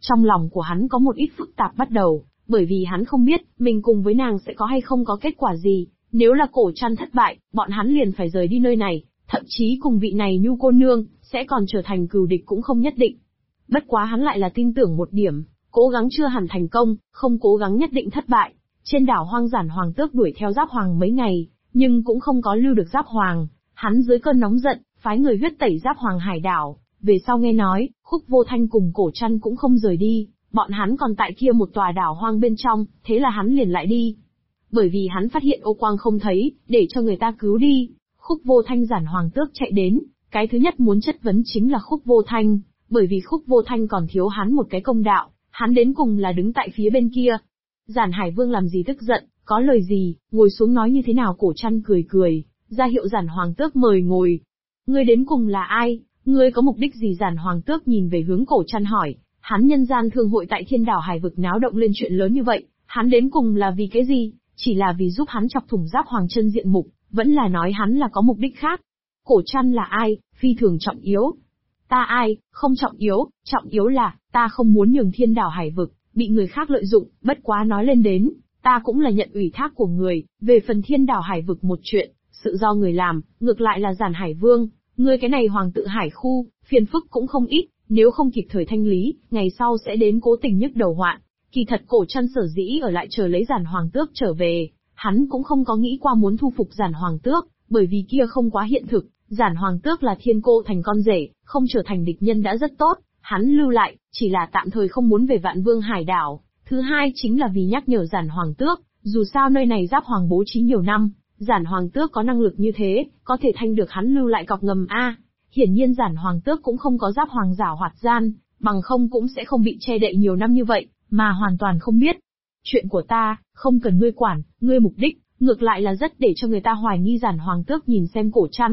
Trong lòng của hắn có một ít phức tạp bắt đầu, bởi vì hắn không biết, mình cùng với nàng sẽ có hay không có kết quả gì. Nếu là Cổ Trăn thất bại, bọn hắn liền phải rời đi nơi này, thậm chí cùng vị này Nhu cô nương, sẽ còn trở thành cừu địch cũng không nhất định. Bất quá hắn lại là tin tưởng một điểm, cố gắng chưa hẳn thành công, không cố gắng nhất định thất bại. Trên đảo hoang Giản Hoàng Tước đuổi theo Giáp Hoàng mấy ngày, nhưng cũng không có lưu được Giáp Hoàng. Hắn dưới cơn nóng giận, phái người huyết tẩy Giáp Hoàng hải đảo. Về sau nghe nói, Khúc Vô Thanh cùng Cổ Trăn cũng không rời đi, bọn hắn còn tại kia một tòa đảo hoang bên trong, thế là hắn liền lại đi. Bởi vì hắn phát hiện ô quang không thấy, để cho người ta cứu đi. Khúc Vô Thanh Giản Hoàng Tước chạy đến, cái thứ nhất muốn chất vấn chính là Khúc Vô Thanh, bởi vì Khúc Vô Thanh còn thiếu hắn một cái công đạo, hắn đến cùng là đứng tại phía bên kia. Giản Hải Vương làm gì tức giận, có lời gì, ngồi xuống nói như thế nào. Cổ Trăn cười cười, ra hiệu Giản Hoàng Tước mời ngồi. Ngươi đến cùng là ai, ngươi có mục đích gì? Giản Hoàng Tước nhìn về hướng Cổ Trăn hỏi, hắn nhân gian thương hội tại Thiên Đảo Hải vực náo động lên chuyện lớn như vậy, hắn đến cùng là vì cái gì? Chỉ là vì giúp hắn chọc thủng Giáp Hoàng chân diện mục, vẫn là nói hắn là có mục đích khác? Cổ Trăn là ai, phi thường trọng yếu. Ta ai, không trọng yếu là, ta không muốn nhường Thiên Đảo Hải vực bị người khác lợi dụng. Bất quá nói lên đến, ta cũng là nhận ủy thác của người, về phần Thiên Đảo Hải vực một chuyện, sự do người làm, ngược lại là Giản Hải Vương, ngươi cái này hoàng tự hải khu, phiền phức cũng không ít, nếu không kịp thời thanh lý, ngày sau sẽ đến cố tình nhức đầu hoạn. Kỳ thật Cổ Trăn sở dĩ ở lại chờ lấy Giản Hoàng Tước trở về, hắn cũng không có nghĩ qua muốn thu phục Giản Hoàng Tước, bởi vì kia không quá hiện thực. Giản Hoàng Tước là Thiên Cô Thành con rể, không trở thành địch nhân đã rất tốt, hắn lưu lại, chỉ là tạm thời không muốn về Vạn Vương Hải đảo. Thứ hai chính là vì nhắc nhở Giản Hoàng Tước, dù sao nơi này Giáp Hoàng bố trí nhiều năm, Giản Hoàng Tước có năng lực như thế, có thể thanh được hắn lưu lại cọc ngầm a. Hiển nhiên Giản Hoàng Tước cũng không có Giáp Hoàng giảo hoạt gian, bằng không cũng sẽ không bị che đậy nhiều năm như vậy, mà hoàn toàn không biết. Chuyện của ta, không cần ngươi quản, ngươi mục đích, ngược lại là rất để cho người ta hoài nghi. Giản Hoàng Tước nhìn xem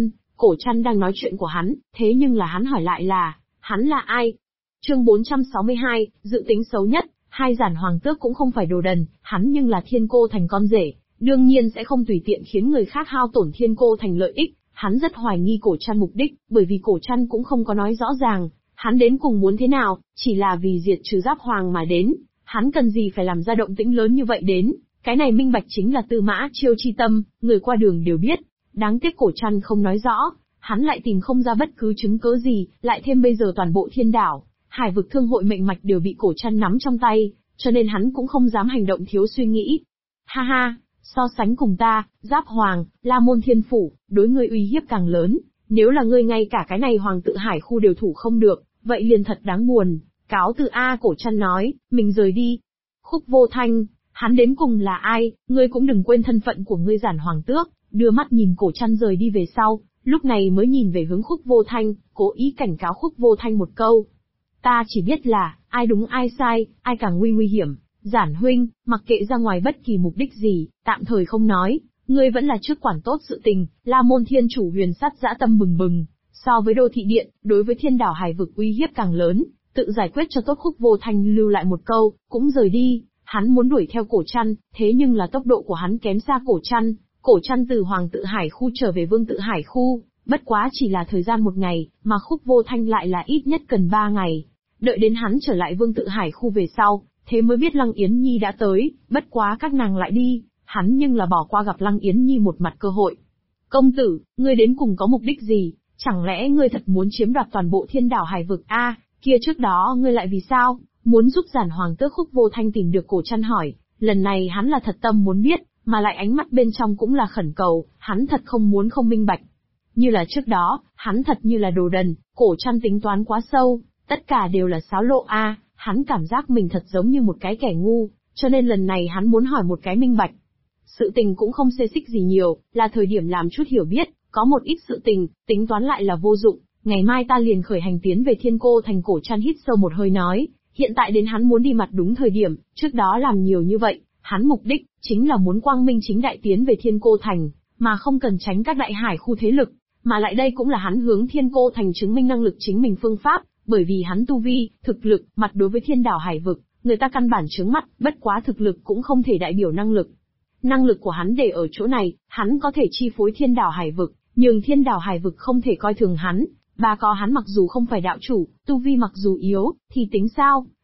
Cổ Trăn đang nói chuyện của hắn, thế nhưng là hắn hỏi lại là, hắn là ai? Chương 462, dự tính xấu nhất. Hai Giản Hoàng Tước cũng không phải đồ đần, hắn nhưng là Thiên Cô Thành con rể, đương nhiên sẽ không tùy tiện khiến người khác hao tổn Thiên Cô Thành lợi ích. Hắn rất hoài nghi Cổ Trăn mục đích, bởi vì Cổ Trăn cũng không có nói rõ ràng, hắn đến cùng muốn thế nào, chỉ là vì diệt trừ Giáp Hoàng mà đến. Hắn cần gì phải làm ra động tĩnh lớn như vậy đến, cái này minh bạch chính là Tư Mã Chiêu chi tâm, người qua đường đều biết. Đáng tiếc Cổ Trăn không nói rõ, hắn lại tìm không ra bất cứ chứng cớ gì, lại thêm bây giờ toàn bộ Thiên Đảo Hải vực thương hội mệnh mạch đều bị Cổ Trăn nắm trong tay, cho nên hắn cũng không dám hành động thiếu suy nghĩ. Ha ha, so sánh cùng ta, Giáp Hoàng, La Môn Thiên Phủ, đối ngươi uy hiếp càng lớn, nếu là ngươi ngay cả cái này Hoàng tự Hải khu đều thủ không được, vậy liền thật đáng buồn. Cáo từ A. Cổ Trăn nói, mình rời đi. Khúc Vô Thanh, hắn đến cùng là ai, ngươi cũng đừng quên thân phận của ngươi. Giản Hoàng Tước đưa mắt nhìn Cổ Trăn rời đi về sau, lúc này mới nhìn về hướng Khúc Vô Thanh, cố ý cảnh cáo Khúc Vô Thanh một câu. Ta chỉ biết là, ai đúng ai sai, ai càng nguy hiểm. Giản huynh, mặc kệ ra ngoài bất kỳ mục đích gì, tạm thời không nói, ngươi vẫn là trước quản tốt sự tình. La Môn Thiên Chủ Huyền Sắt dã tâm bừng bừng, so với Đô Thị Điện, đối với Thiên Đảo Hải vực uy hiếp càng lớn, tự giải quyết cho tốt. Khúc Vô Thanh lưu lại một câu, cũng rời đi. Hắn muốn đuổi theo Cổ Trăn, thế nhưng là tốc độ của hắn kém xa Cổ Trăn. Cổ Trăn từ Hoàng tự Hải khu trở về Vương tự Hải khu, bất quá chỉ là thời gian một ngày, mà Khúc Vô Thanh lại là ít nhất cần 3 ngày. Đợi đến hắn trở lại Vương tự Hải khu về sau, thế mới biết Lăng Yến Nhi đã tới, bất quá các nàng lại đi, hắn nhưng là bỏ qua gặp Lăng Yến Nhi một mặt cơ hội. Công tử, ngươi đến cùng có mục đích gì? Chẳng lẽ ngươi thật muốn chiếm đoạt toàn bộ Thiên Đảo Hải vực a? Kia trước đó ngươi lại vì sao muốn giúp Giản Hoàng Tước? Khúc Vô Thanh tìm được Cổ Trăn hỏi, lần này hắn là thật tâm muốn biết, mà lại ánh mắt bên trong cũng là khẩn cầu, hắn thật không muốn không minh bạch. Như là trước đó, hắn thật như là đồ đần, Cổ Trăn tính toán quá sâu, tất cả đều là xáo lộ a. Hắn cảm giác mình thật giống như một cái kẻ ngu, cho nên lần này hắn muốn hỏi một cái minh bạch. Sự tình cũng không xê xích gì nhiều, là thời điểm làm chút hiểu biết, có một ít sự tình, tính toán lại là vô dụng, ngày mai ta liền khởi hành tiến về Thiên Cô Thành. Cổ Trăn hít sâu một hơi nói, hiện tại đến hắn muốn đi mặt đúng thời điểm, trước đó làm nhiều như vậy, hắn mục đích, chính là muốn quang minh chính đại tiến về Thiên Cô Thành, mà không cần tránh các đại hải khu thế lực, mà lại đây cũng là hắn hướng Thiên Cô Thành chứng minh năng lực chính mình phương pháp. Bởi vì hắn tu vi, thực lực, mặt đối với Thiên Đảo Hải vực, người ta căn bản chướng mắt, bất quá thực lực cũng không thể đại biểu năng lực. Năng lực của hắn để ở chỗ này, hắn có thể chi phối Thiên Đảo Hải vực, nhưng Thiên Đảo Hải vực không thể coi thường hắn. Bà có hắn mặc dù không phải đạo chủ, tu vi mặc dù yếu, thì tính sao?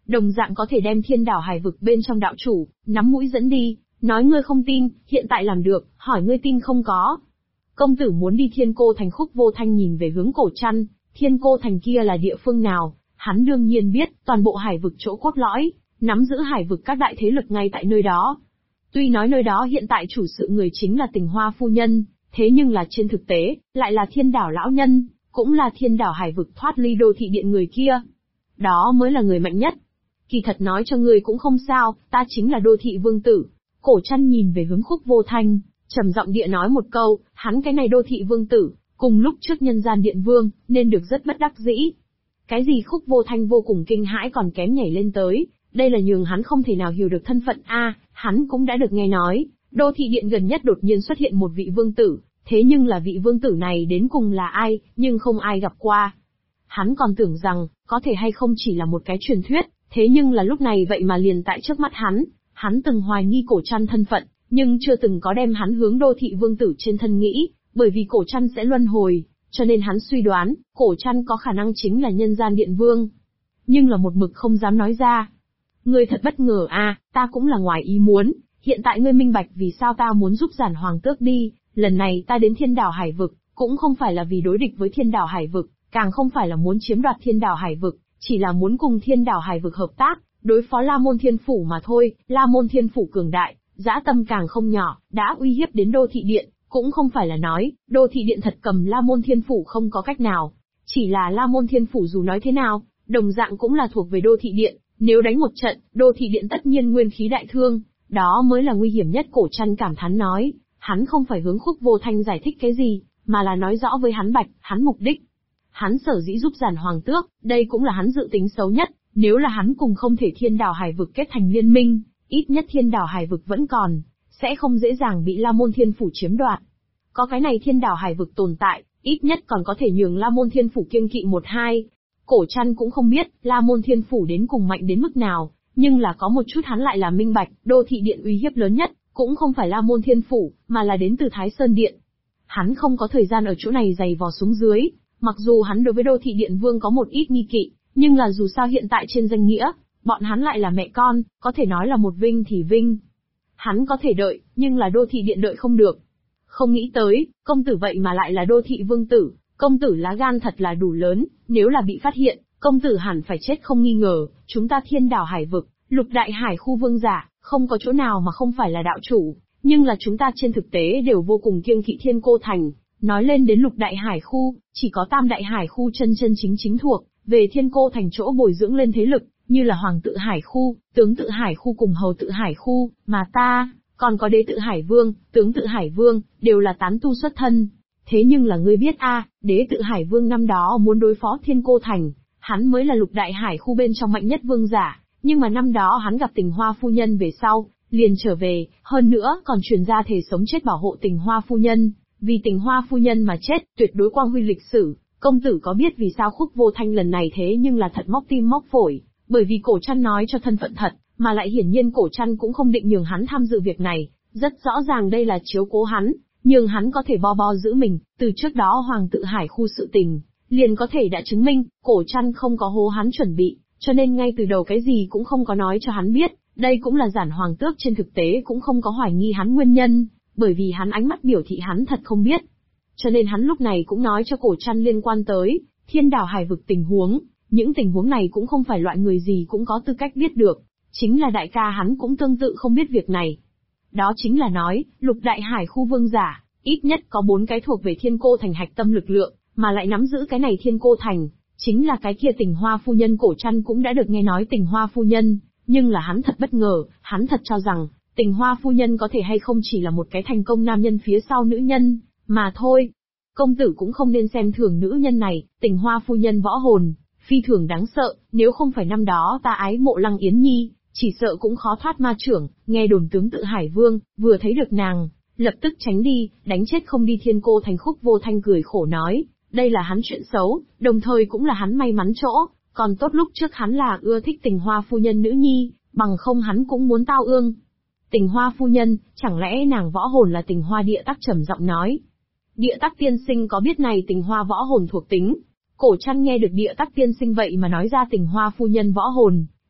đồng dạng có thể đem thiên đảo hải vực bên trong đạo chủ, nắm mũi dẫn đi, nói ngươi không tin, hiện tại làm được, hỏi ngươi tin không có. Công tử muốn đi Thiên Cô Thành. Khúc Vô Thanh nhìn về hướng Cổ Trăn, Thiên Cô Thành kia là địa phương nào, hắn đương nhiên biết, toàn bộ hải vực chỗ cốt lõi, nắm giữ hải vực các đại thế lực ngay tại nơi đó. Tuy nói nơi đó hiện tại chủ sự người chính là Tình Hoa phu nhân, thế nhưng là trên thực tế, lại là Thiên Đảo lão nhân, cũng là Thiên Đảo hải vực thoát ly đô thị điện người kia. Đó mới là người mạnh nhất. Kỳ thật nói cho ngươi cũng không sao, ta chính là đô thị vương tử. Cổ Trăn nhìn về hướng Khúc Vô Thanh, trầm giọng địa nói một câu, hắn cái này đô thị vương tử, cùng lúc trước nhân gian điện vương, nên được rất bất đắc dĩ. Cái gì? Khúc Vô Thanh vô cùng kinh hãi còn kém nhảy lên tới, đây là nhường hắn không thể nào hiểu được thân phận hắn cũng đã được nghe nói, đô thị điện gần nhất đột nhiên xuất hiện một vị vương tử, thế nhưng là vị vương tử này đến cùng là ai, nhưng không ai gặp qua. Hắn còn tưởng rằng, có thể hay không chỉ là một cái truyền thuyết, thế nhưng là lúc này vậy mà liền tại trước mắt hắn từng hoài nghi Cổ Trăn thân phận, nhưng chưa từng có đem hắn hướng đô thị vương tử trên thân nghĩ, bởi vì Cổ Trăn sẽ luân hồi, cho nên hắn suy đoán, Cổ Trăn có khả năng chính là nhân gian điện vương. Nhưng là một mực không dám nói ra. Ngươi thật bất ngờ ta cũng là ngoài ý muốn, hiện tại ngươi minh bạch vì sao ta muốn giúp Giản Hoàng tước đi, lần này ta đến Thiên Đảo hải vực, cũng không phải là vì đối địch với Thiên Đảo hải vực, càng không phải là muốn chiếm đoạt Thiên Đảo hải vực, chỉ là muốn cùng Thiên Đảo hải vực hợp tác, đối phó La Môn Thiên Phủ mà thôi. La Môn Thiên Phủ cường đại, dã tâm càng không nhỏ, đã uy hiếp đến đô thị điện, cũng không phải là nói, đô thị điện thật cầm La Môn Thiên Phủ không có cách nào. Chỉ là La Môn Thiên Phủ dù nói thế nào, đồng dạng cũng là thuộc về đô thị điện, nếu đánh một trận, đô thị điện tất nhiên nguyên khí đại thương, đó mới là nguy hiểm nhất. Cổ Trăn cảm thán nói, hắn không phải hướng Khúc Vô Thanh giải thích cái gì, mà là nói rõ với hắn hắn mục đích. Hắn sở dĩ giúp Giản Hoàng tước, đây cũng là hắn dự tính xấu nhất, nếu là hắn cùng không thể Thiên Đảo hải vực kết thành liên minh, ít nhất Thiên Đảo hải vực vẫn còn, sẽ không dễ dàng bị La Môn Thiên Phủ chiếm đoạt. Có cái này Thiên Đảo hải vực tồn tại, ít nhất còn có thể nhường La Môn Thiên Phủ kiêng kỵ một hai. Cổ Trăn cũng không biết La Môn Thiên Phủ đến cùng mạnh đến mức nào, nhưng là có một chút hắn lại là minh bạch, đô thị điện uy hiếp lớn nhất, cũng không phải La Môn Thiên Phủ, mà là đến từ Thái Sơn Điện. Hắn không có thời gian ở chỗ này giày vò xuống dưới, mặc dù hắn đối với đô thị điện vương có một ít nghi kỵ, nhưng là dù sao hiện tại trên danh nghĩa, bọn hắn lại là mẹ con, có thể nói là một vinh thì vinh. Hắn có thể đợi, nhưng là đô thị điện đợi không được. Không nghĩ tới, công tử vậy mà lại là đô thị vương tử, công tử lá gan thật là đủ lớn, nếu là bị phát hiện, công tử hẳn phải chết không nghi ngờ. Chúng ta Thiên Đảo hải vực, lục đại hải khu vương giả, không có chỗ nào mà không phải là đạo chủ, nhưng là chúng ta trên thực tế đều vô cùng kiêng kỵ Thiên Cô Thành. Nói lên đến lục đại hải khu, chỉ có tam đại hải khu chân chính thuộc về Thiên Cô Thành chỗ bồi dưỡng lên thế lực, như là Hoàng tự hải khu, Tướng tự hải khu cùng Hầu tự hải khu, mà ta, còn có Đế tự hải vương, Tướng tự hải vương, đều là tán tu xuất thân. Thế nhưng là ngươi biết Đế tự hải vương năm đó muốn đối phó Thiên Cô Thành, hắn mới là lục đại hải khu bên trong mạnh nhất vương giả, nhưng mà năm đó hắn gặp Tình Hoa phu nhân về sau, liền trở về, hơn nữa còn truyền ra thể sống chết bảo hộ Tình Hoa phu nhân, vì Tình Hoa phu nhân mà chết, tuyệt đối quang huy lịch sử. Công tử có biết vì sao Khúc Vô Thanh lần này thế nhưng là thật móc tim móc phổi, bởi vì Cổ Trăn nói cho thân phận thật, mà lại hiển nhiên Cổ Trăn cũng không định nhường hắn tham dự việc này, rất rõ ràng đây là chiếu cố hắn, nhưng hắn có thể bo giữ mình. Từ trước đó Hoàng tự hải khu sự tình, liền có thể đã chứng minh, Cổ Trăn không có hố hắn chuẩn bị, cho nên ngay từ đầu cái gì cũng không có nói cho hắn biết. Đây cũng là Giản Hoàng tước trên thực tế cũng không có hoài nghi hắn nguyên nhân, bởi vì hắn ánh mắt biểu thị hắn thật không biết. Cho nên hắn lúc này cũng nói cho Cổ Trăn liên quan tới Thiên Đảo hải vực tình huống, những tình huống này cũng không phải loại người gì cũng có tư cách biết được, chính là đại ca hắn cũng tương tự không biết việc này. Đó chính là nói, lục đại hải khu vương giả, ít nhất có 4 cái thuộc về Thiên Cô Thành hạch tâm lực lượng, mà lại nắm giữ cái này Thiên Cô Thành, chính là cái kia Tình Hoa phu nhân. Cổ Trăn cũng đã được nghe nói Tình Hoa phu nhân, nhưng là hắn thật bất ngờ, hắn thật cho rằng, Tình Hoa phu nhân có thể hay không chỉ là một cái thành công nam nhân phía sau nữ nhân, mà thôi. Công tử cũng không nên xem thường nữ nhân này, Tình Hoa phu nhân võ hồn, phi thường đáng sợ, nếu không phải năm đó ta ái mộ Lăng Yến Nhi, chỉ sợ cũng khó thoát ma chưởng. Nghe đồn Tướng tự hải vương, vừa thấy được nàng, lập tức tránh đi, đánh chết không đi. Thiên Cô Thành. Khúc Vô Thanh cười khổ nói, đây là hắn chuyện xấu, đồng thời cũng là hắn may mắn chỗ, còn tốt lúc trước hắn là ưa thích Tình Hoa phu nhân nữ nhi, bằng không hắn cũng muốn tao ương. Tình Hoa phu nhân, chẳng lẽ nàng võ hồn là Tình Hoa? Địa Tắc trầm giọng nói. Địa Tắc tiên sinh có biết này Tình Hoa võ hồn thuộc tính? Cổ Trăn nghe được Địa Tắc tiên sinh vậy mà nói ra Tình Hoa phu nhân võ hồn,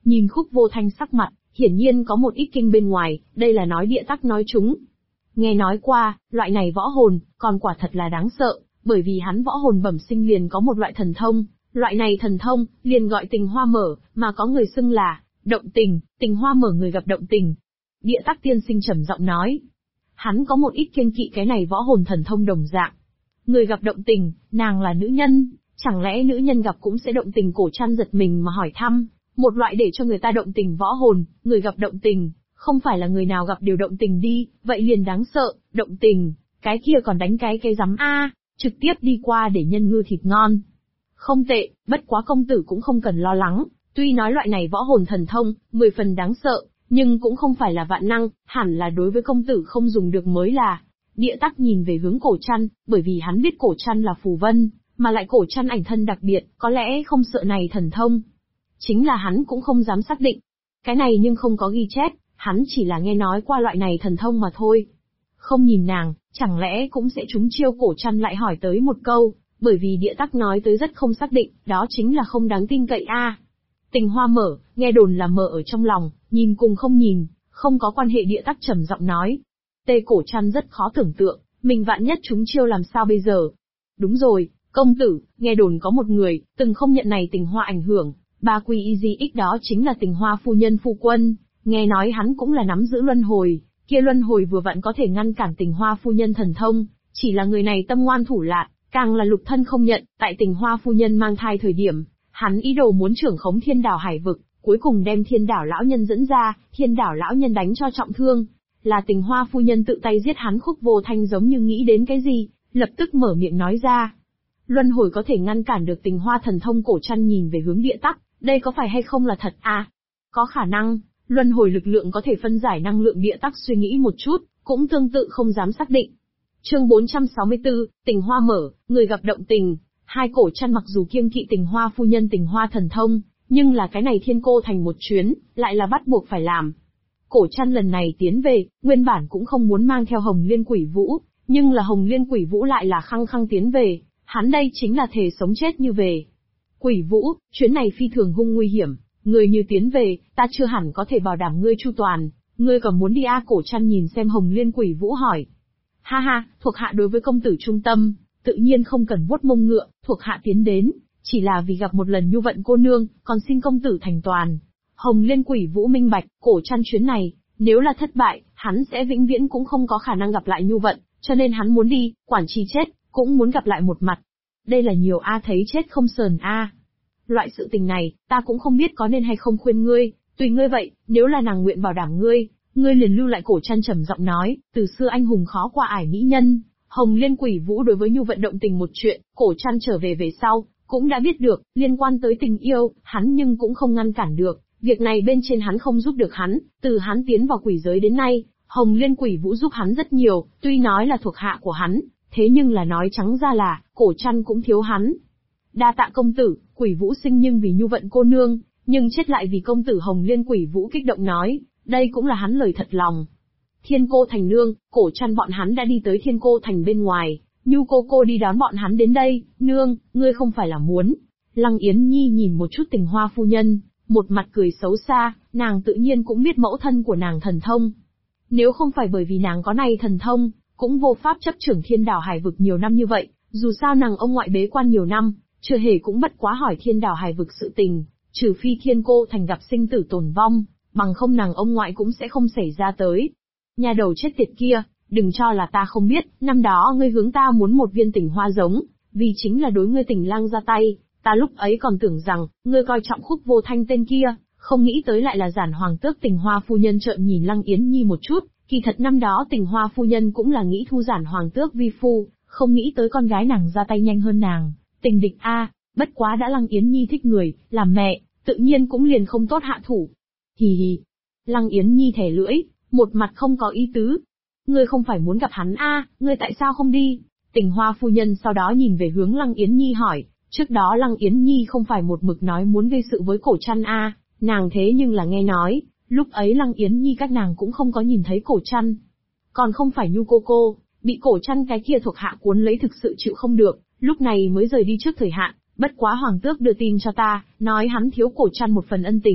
Nhìn Khúc Vô Thanh sắc mặt, hiển nhiên có một ít kinh bên ngoài, đây là nói địa tắc nói chúng. Nghe nói qua, loại này võ hồn, còn quả thật là đáng sợ, bởi vì hắn võ hồn bẩm sinh liền có một loại thần thông, loại này thần thông, liền gọi tình hoa mở, mà có người xưng là, động tình, tình hoa mở người gặp động tình. Địa tắc tiên sinh trầm giọng nói. Hắn có một ít kiêng kỵ cái này võ hồn thần thông đồng dạng. Người gặp động tình, nàng là nữ nhân, chẳng lẽ nữ nhân gặp cũng sẽ động tình? Cổ Trăn giật mình mà hỏi thăm, một loại để cho người ta động tình võ hồn, người gặp động tình, không phải là người nào gặp đều động tình đi, vậy liền đáng sợ, động tình, cái kia còn đánh cái rắm a, trực tiếp đi qua để nhân ngư thịt ngon. Không tệ, bất quá công tử cũng không cần lo lắng, tuy nói loại này võ hồn thần thông, 10 phần đáng sợ, nhưng cũng không phải là vạn năng, hẳn là đối với công tử không dùng được mới là. Địa tắc nhìn về hướng Cổ Trăn, bởi vì hắn biết Cổ Trăn là phù vân, mà lại Cổ Trăn ảnh thân đặc biệt, có lẽ không sợ này thần thông. Chính là hắn cũng không dám xác định. Cái này nhưng không có ghi chép, hắn chỉ là nghe nói qua loại này thần thông mà thôi. Không nhìn nàng, chẳng lẽ cũng sẽ trúng chiêu? Cổ Trăn lại hỏi tới một câu, bởi vì địa tắc nói tới rất không xác định, đó chính là không đáng tin cậy a. Tình hoa mở, nghe đồn là mở ở trong lòng, nhìn cùng không nhìn, không có quan hệ. Địa tắc trầm giọng nói. Tê Cổ Trăn rất khó tưởng tượng, mình vạn nhất trúng chiêu làm sao bây giờ? Đúng rồi, công tử, nghe đồn có một người, từng không nhận này tình hoa ảnh hưởng, ba quy y đó chính là tình hoa phu nhân phu quân, nghe nói hắn cũng là nắm giữ luân hồi, kia luân hồi vừa vặn có thể ngăn cản tình hoa phu nhân thần thông, chỉ là người này tâm ngoan thủ lạn, càng là lục thân không nhận, tại tình hoa phu nhân mang thai thời điểm, hắn ý đồ muốn trưởng khống thiên đảo hải vực, cuối cùng đem thiên đảo lão nhân dẫn ra, thiên đảo lão nhân đánh cho trọng thương, là tình hoa phu nhân tự tay giết hắn. Khúc Vô Thanh giống như nghĩ đến cái gì, lập tức mở miệng nói ra. Luân hồi có thể ngăn cản được tình hoa thần thông? Cổ Trăn nhìn về hướng địa tắc, đây có phải hay không là thật à? Có khả năng, luân hồi lực lượng có thể phân giải năng lượng. Địa tắc suy nghĩ một chút, cũng tương tự không dám xác định. Chương 464, tình hoa mở, người gặp động tình. Hai Cổ Trăn mặc dù kiêng kỵ tình hoa phu nhân tình hoa thần thông, nhưng là cái này Thiên Cô Thành một chuyến, lại là bắt buộc phải làm. Cổ Trăn lần này tiến về, nguyên bản cũng không muốn mang theo Hồng Liên Quỷ Vũ, nhưng là Hồng Liên Quỷ Vũ lại là khăng khăng tiến về, hắn đây chính là thề sống chết như về. Quỷ Vũ, chuyến này phi thường hung nguy hiểm, người như tiến về, ta chưa hẳn có thể bảo đảm ngươi chu toàn, ngươi còn muốn đi à? Cổ Trăn nhìn xem Hồng Liên Quỷ Vũ hỏi. Ha ha, thuộc hạ đối với công tử trung tâm, tự nhiên không cần vuốt mông ngựa, thuộc hạ tiến đến, chỉ là vì gặp một lần Nhu Vận cô nương, còn xin công tử thành toàn. Hồng Liên Quỷ Vũ minh bạch, Cổ Trăn chuyến này, nếu là thất bại, hắn sẽ vĩnh viễn cũng không có khả năng gặp lại Nhu Vận, cho nên hắn muốn đi, quản chi chết, cũng muốn gặp lại một mặt. Đây là nhiều a, thấy chết không sờn a. Loại sự tình này, ta cũng không biết có nên hay không khuyên ngươi, tùy ngươi vậy, nếu là nàng nguyện bảo đảm ngươi, ngươi liền lưu lại. Cổ Trăn trầm giọng nói, từ xưa anh hùng khó qua ải mỹ nhân, Hồng Liên Quỷ Vũ đối với Nhu Vận động tình một chuyện, Cổ Trăn trở về sau, cũng đã biết được, liên quan tới tình yêu, hắn nhưng cũng không ngăn cản được, việc này bên trên hắn không giúp được hắn, từ hắn tiến vào quỷ giới đến nay, Hồng Liên Quỷ Vũ giúp hắn rất nhiều, tuy nói là thuộc hạ của hắn, thế nhưng là nói trắng ra là, Cổ Trăn cũng thiếu hắn. Đa tạ công tử, Quỷ Vũ sinh nhưng vì Nhu Vận cô nương, nhưng chết lại vì công tử. Hồng Liên Quỷ Vũ kích động nói, đây cũng là hắn lời thật lòng. Thiên Cô Thành nương, Cổ Trăn bọn hắn đã đi tới Thiên Cô Thành bên ngoài, Nhu cô đi đón bọn hắn đến đây. Nương, ngươi không phải là muốn? Lăng Yến Nhi nhìn một chút tình hoa phu nhân, một mặt cười xấu xa, nàng tự nhiên cũng biết mẫu thân của nàng thần thông. Nếu không phải bởi vì nàng có này thần thông, cũng vô pháp chấp trưởng thiên đảo hải vực nhiều năm như vậy, dù sao nàng ông ngoại bế quan nhiều năm, chưa hề cũng bất quá hỏi thiên đảo hải vực sự tình, trừ phi Thiên Cô Thành gặp sinh tử tồn vong, bằng không nàng ông ngoại cũng sẽ không xảy ra tới. Nhà đầu chết tiệt kia, đừng cho là ta không biết, năm đó ngươi hướng ta muốn một viên tình hoa giống, vì chính là đối ngươi Tình Lang ra tay, ta lúc ấy còn tưởng rằng, ngươi coi trọng Khúc Vô Thanh tên kia, không nghĩ tới lại là Giản Hoàng Tước. Tình hoa phu nhân trợn nhìn Lăng Yến Nhi một chút, kỳ thật năm đó tình hoa phu nhân cũng là nghĩ thu Giản Hoàng Tước vi phu, không nghĩ tới con gái nàng ra tay nhanh hơn nàng, tình địch a, bất quá đã Lăng Yến Nhi thích người, làm mẹ, tự nhiên cũng liền không tốt hạ thủ. Hì hì. Lăng Yến Nhi thẻ lưỡi, một mặt không có ý tứ. Ngươi không phải muốn gặp hắn a, ngươi tại sao không đi? Tình hoa phu nhân sau đó nhìn về hướng Lăng Yến Nhi hỏi, trước đó Lăng Yến Nhi không phải một mực nói muốn gây sự với Cổ Trăn a, nàng thế nhưng là nghe nói, lúc ấy Lăng Yến Nhi các nàng cũng không có nhìn thấy Cổ Trăn. Còn không phải Nhu cô, bị Cổ Trăn cái kia thuộc hạ cuốn lấy thực sự chịu không được, lúc này mới rời đi trước thời hạn, bất quá Hoàng Tước đưa tin cho ta, nói hắn thiếu Cổ Trăn một phần ân tình,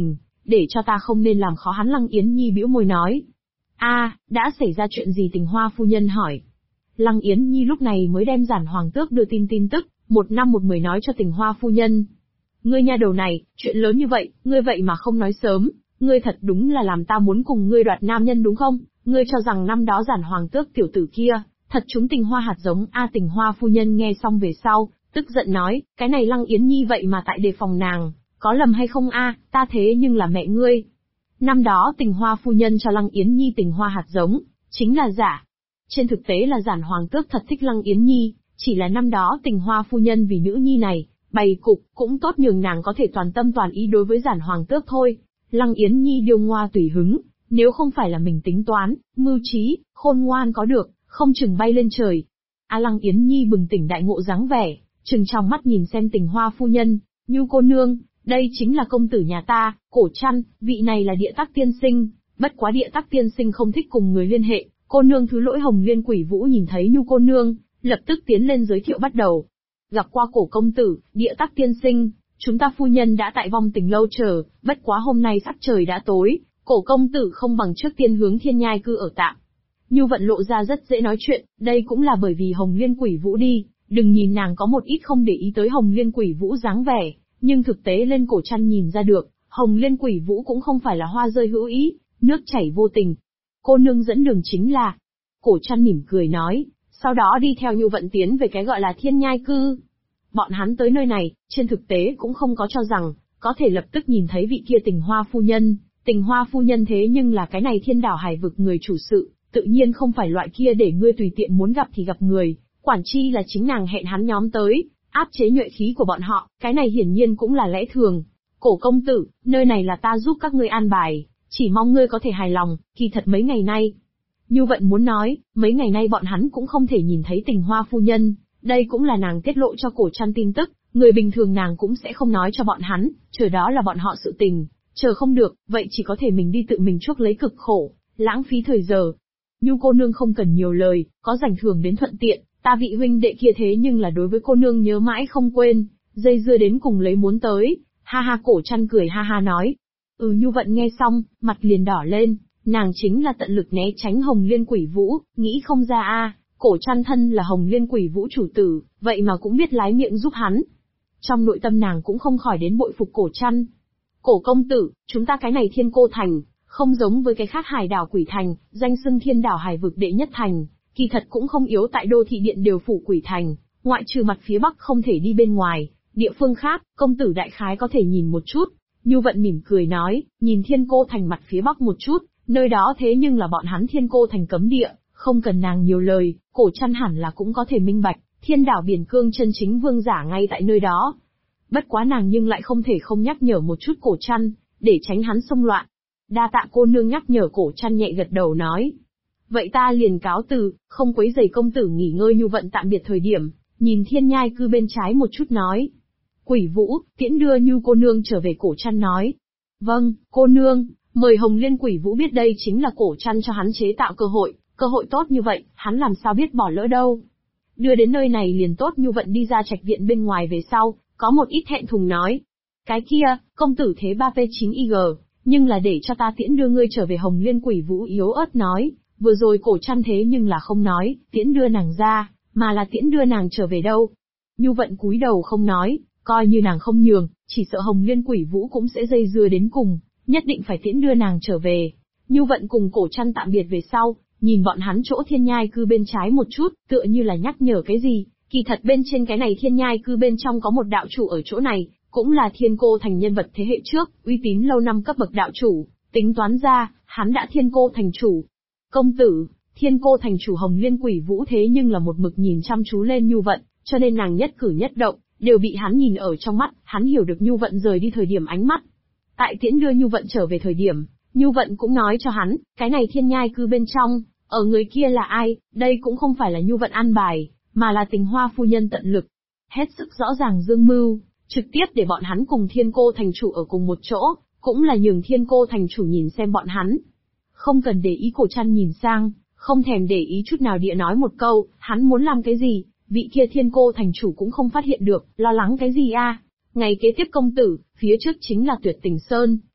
để cho ta không nên làm khó hắn. Lăng Yến Nhi bĩu môi nói. Đã xảy ra chuyện gì? Tình Hoa phu nhân hỏi. Lăng Yến Nhi lúc này mới đem Giản Hoàng Tước đưa tin tức, 1 năm 1 mười nói cho Tình Hoa phu nhân. Ngươi nha đầu này, chuyện lớn như vậy, ngươi vậy mà không nói sớm, ngươi thật đúng là làm ta muốn cùng ngươi đoạt nam nhân đúng không? Ngươi cho rằng năm đó Giản Hoàng Tước tiểu tử kia, thật trúng Tình Hoa hạt giống. Tình Hoa phu nhân nghe xong về sau, tức giận nói, cái này Lăng Yến Nhi vậy mà tại đề phòng nàng, có lầm hay không? Ta thế nhưng là mẹ ngươi. Năm đó Tình Hoa phu nhân cho Lăng Yến Nhi Tình Hoa hạt giống, chính là giả. Trên thực tế là Giản Hoàng Tước thật thích Lăng Yến Nhi, chỉ là năm đó Tình Hoa phu nhân vì nữ nhi này, bày cục, cũng tốt nhường nàng có thể toàn tâm toàn ý đối với Giản Hoàng Tước thôi. Lăng Yến Nhi điêu ngoa tùy hứng, nếu không phải là mình tính toán, mưu trí, khôn ngoan có được, không chừng bay lên trời. Lăng Yến Nhi bừng tỉnh đại ngộ dáng vẻ, trừng trong mắt nhìn xem Tình Hoa phu nhân, Nhu cô nương, đây chính là công tử nhà ta, Cổ Trăn, vị này là Địa Tắc tiên sinh, bất quá Địa Tắc tiên sinh không thích cùng người liên hệ, cô nương thứ lỗi. Hồng Liên Quỷ Vũ nhìn thấy Nhu cô nương, lập tức tiến lên giới thiệu bắt đầu. Gặp qua Cổ công tử, Địa Tắc tiên sinh, chúng ta phu nhân đã tại Vong Tình lâu chờ, bất quá hôm nay sắc trời đã tối, Cổ công tử không bằng trước tiên hướng Thiên Nhai cư ở tạm. Nhu Vận lộ ra rất dễ nói chuyện, đây cũng là bởi vì Hồng Liên Quỷ Vũ đi, đừng nhìn nàng có một ít không để ý tới Hồng Liên Quỷ Vũ dáng vẻ, nhưng thực tế lên Cổ Trăn nhìn ra được, Hồng Liên Quỷ Vũ cũng không phải là hoa rơi hữu ý, nước chảy vô tình. Cô nương dẫn đường chính là. Cổ Trăn mỉm cười nói, sau đó đi theo Nhu Vận tiến về cái gọi là Thiên Nhai cư. Bọn hắn tới nơi này, trên thực tế cũng không có cho rằng, có thể lập tức nhìn thấy vị kia Tình Hoa phu nhân. Tình Hoa phu nhân thế nhưng là cái này Thiên Đảo Hải vực người chủ sự, tự nhiên không phải loại kia để ngươi tùy tiện muốn gặp thì gặp người, quản chi là chính nàng hẹn hắn nhóm tới, áp chế nhuệ khí của bọn họ, cái này hiển nhiên cũng là lẽ thường. Cổ công tử, nơi này là ta giúp các ngươi an bài, chỉ mong ngươi có thể hài lòng. Kỳ thật mấy ngày nay, Nhu Vận muốn nói, mấy ngày nay bọn hắn cũng không thể nhìn thấy Tình Hoa phu nhân, đây cũng là nàng tiết lộ cho Cổ Trăn tin tức, người bình thường nàng cũng sẽ không nói cho bọn hắn, chờ đó là bọn họ sự tình, chờ không được, vậy chỉ có thể mình đi tự mình chuốc lấy cực khổ, lãng phí thời giờ. Nhu cô nương không cần nhiều lời, có rảnh thường đến thuận tiện, ta vị huynh đệ kia thế nhưng là đối với cô nương nhớ mãi không quên, dây dưa đến cùng lấy muốn tới. Ha ha, Cổ Trăn cười ha ha nói. Nhu Vận nghe xong, mặt liền đỏ lên, nàng chính là tận lực né tránh Hồng Liên Quỷ Vũ, nghĩ không ra Cổ Trăn thân là Hồng Liên Quỷ Vũ chủ tử, vậy mà cũng biết lái miệng giúp hắn. Trong nội tâm nàng cũng không khỏi đến bội phục Cổ Trăn. Cổ công tử, chúng ta cái này Thiên Cô Thành, không giống với cái khác hải đảo Quỷ Thành, danh xưng Thiên Đảo Hải vực đệ nhất thành, kỳ thật cũng không yếu tại đô thị điện đều phủ Quỷ Thành, ngoại trừ mặt phía bắc không thể đi bên ngoài, địa phương khác, công tử đại khái có thể nhìn một chút. Nhu Vận mỉm cười nói, nhìn Thiên Cô Thành mặt phía bắc một chút, nơi đó thế nhưng là bọn hắn Thiên Cô Thành cấm địa, không cần nàng nhiều lời, Cổ Trăn hẳn là cũng có thể minh bạch, Thiên Đảo Biển Cương chân chính vương giả ngay tại nơi đó. Bất quá nàng nhưng lại không thể không nhắc nhở một chút Cổ Trăn, để tránh hắn xông loạn. Đa tạ cô nương nhắc nhở. Cổ Trăn nhẹ gật đầu nói. Vậy ta liền cáo từ, không quấy rầy công tử nghỉ ngơi. Nhu Vận tạm biệt thời điểm, nhìn Thiên Nhai cư bên trái một chút nói. Quỷ Vũ, tiễn đưa Nhu cô nương trở về. Cổ Trăn nói. Vâng, cô nương, mời Hồng Liên Quỷ Vũ biết đây chính là Cổ Trăn cho hắn chế tạo cơ hội tốt như vậy, hắn làm sao biết bỏ lỡ đâu. Đưa đến nơi này liền tốt. Nhu Vận đi ra trạch viện bên ngoài về sau, có một ít thẹn thùng nói. Cái kia, công tử thế 3P9IG, nhưng là để cho ta tiễn đưa ngươi trở về. Hồng Liên Quỷ Vũ yếu ớt nói, vừa rồi Cổ Trăn thế nhưng là không nói, tiễn đưa nàng ra, mà là tiễn đưa nàng trở về đâu. Nhu Vận cúi đầu không nói, coi như nàng không nhường, chỉ sợ Hồng Liên Quỷ Vũ cũng sẽ dây dưa đến cùng, nhất định phải tiễn đưa nàng trở về. Nhu Vận cùng Cổ Trăn tạm biệt về sau, nhìn bọn hắn chỗ Thiên Nhai cư bên trái một chút, tựa như là nhắc nhở cái gì, kỳ thật bên trên cái này Thiên Nhai cư bên trong có một đạo chủ ở chỗ này, cũng là Thiên Cô Thành nhân vật thế hệ trước, uy tín lâu năm cấp bậc đạo chủ, tính toán ra, hắn đã Thiên Cô Thành chủ. Công tử, Thiên Cô Thành chủ Hồng Liên Quỷ Vũ thế nhưng là một mực nhìn chăm chú lên Nhu Vận, cho nên nàng nhất cử nhất động, đều bị hắn nhìn ở trong mắt, hắn hiểu được Nhu Vận rời đi thời điểm ánh mắt. Tại tiễn đưa Nhu Vận trở về thời điểm, Nhu Vận cũng nói cho hắn, cái này Thiên Nhai cư bên trong, ở người kia là ai, đây cũng không phải là Nhu Vận an bài, mà là Tình Hoa phu nhân tận lực. Hết sức rõ ràng dương mưu, trực tiếp để bọn hắn cùng Thiên Cô Thành chủ ở cùng một chỗ, cũng là nhường Thiên Cô Thành chủ nhìn xem bọn hắn. Không cần để ý. Cổ Trăn nhìn sang, không thèm để ý chút nào địa nói một câu, hắn muốn làm cái gì, vị kia Thiên Cô Thành chủ cũng không phát hiện được, lo lắng cái gì a? Ngày kế tiếp công tử, phía trước chính là Tuyệt Tình Sơn,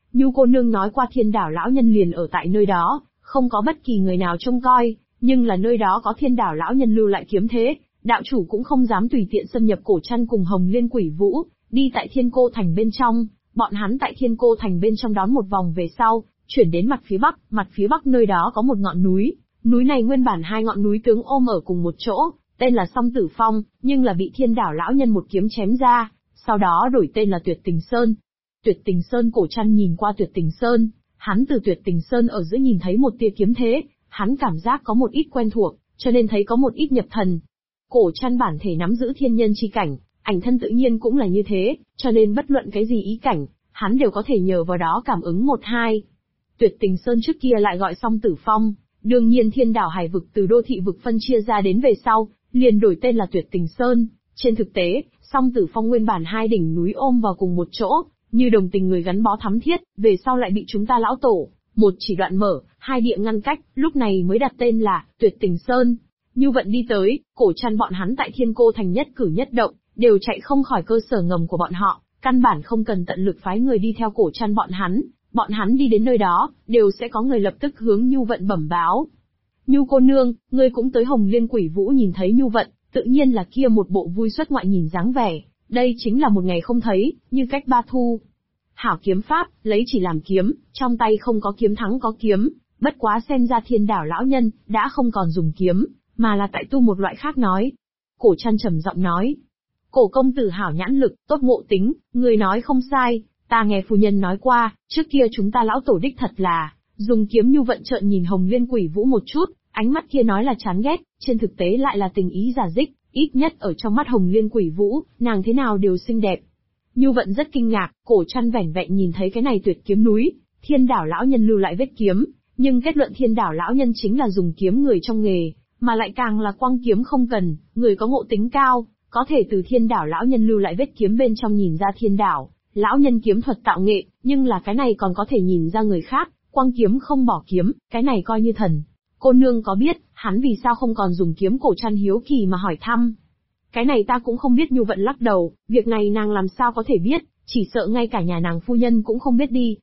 Nhu cô nương nói qua Thiên Đảo lão nhân liền ở tại nơi đó, không có bất kỳ người nào trông coi, nhưng là nơi đó có Thiên Đảo lão nhân lưu lại kiếm thế, đạo chủ cũng không dám tùy tiện xâm nhập Cổ Trăn cùng Hồng Liên Quỷ Vũ, đi tại Thiên Cô Thành bên trong. Bọn hắn tại Thiên Cô Thành bên trong đón một vòng về sau, chuyển đến mặt phía bắc nơi đó có một ngọn núi. Núi này nguyên bản hai ngọn núi tướng ôm ở cùng một chỗ, tên là Song Tử Phong, nhưng là bị Thiên Đảo lão nhân một kiếm chém ra, sau đó đổi tên là Tuyệt Tình Sơn. Tuyệt Tình Sơn. Cổ Trăn nhìn qua Tuyệt Tình Sơn, hắn từ Tuyệt Tình Sơn ở giữa nhìn thấy một tia kiếm thế, hắn cảm giác có một ít quen thuộc, cho nên thấy có một ít nhập thần. Cổ Trăn bản thể nắm giữ thiên nhân chi cảnh, ảnh thân tự nhiên cũng là như thế, cho nên bất luận cái gì ý cảnh, hắn đều có thể nhờ vào đó cảm ứng một hai. Tuyệt Tình Sơn trước kia lại gọi Song Tử Phong, đương nhiên Thiên Đảo Hải vực từ đô thị vực phân chia ra đến về sau, liền đổi tên là Tuyệt Tình Sơn. Trên thực tế, Song Tử Phong nguyên bản hai đỉnh núi ôm vào cùng một chỗ, như đồng tình người gắn bó thắm thiết, về sau lại bị chúng ta lão tổ một chỉ đoạn mở, hai địa ngăn cách, lúc này mới đặt tên là Tuyệt Tình Sơn. Như vận đi tới, Cổ Trăn bọn hắn tại Thiên Cô Thành nhất cử nhất động, đều chạy không khỏi cơ sở ngầm của bọn họ, căn bản không cần tận lực phái người đi theo Cổ Trăn bọn hắn đi đến nơi đó, đều sẽ có người lập tức hướng Nhu Vận bẩm báo. Nhu cô nương, ngươi cũng tới Hồng Liên Quỷ Vũ nhìn thấy Nhu Vận, tự nhiên là kia một bộ vui xuất ngoại nhìn dáng vẻ, đây chính là một ngày không thấy, như cách ba thu. Hảo kiếm pháp, lấy chỉ làm kiếm, trong tay không có kiếm thắng có kiếm, bất quá xem ra Thiên Đảo lão nhân đã không còn dùng kiếm, mà là tại tu một loại khác nói. Cổ Trăn trầm giọng nói, Cổ công tử hảo nhãn lực, tốt ngộ tính, người nói không sai, ta nghe phu nhân nói qua, trước kia chúng ta lão tổ đích thật là dùng kiếm. Nhu Vận trợn nhìn Hồng Liên Quỷ Vũ một chút, ánh mắt kia nói là chán ghét, trên thực tế lại là tình ý giả dích, ít nhất ở trong mắt Hồng Liên Quỷ Vũ, nàng thế nào đều xinh đẹp. Nhu Vận rất kinh ngạc, Cổ Trăn vẻn vẹn nhìn thấy cái này tuyệt kiếm núi, Thiên Đảo lão nhân lưu lại vết kiếm, nhưng kết luận Thiên Đảo lão nhân chính là dùng kiếm người trong nghề, mà lại càng là quang kiếm không cần, người có ngộ tính cao, có thể từ Thiên Đảo lão nhân lưu lại vết kiếm bên trong nhìn ra Thiên Đảo lão nhân kiếm thuật tạo nghệ, nhưng là cái này còn có thể nhìn ra người khác, quang kiếm không bỏ kiếm, cái này coi như thần. Cô nương có biết, hắn vì sao không còn dùng kiếm? Cổ Trăn hiếu kỳ mà hỏi thăm. Cái này ta cũng không biết. Nhu Vận lắc đầu, việc này nàng làm sao có thể biết, chỉ sợ ngay cả nhà nàng phu nhân cũng không biết đi.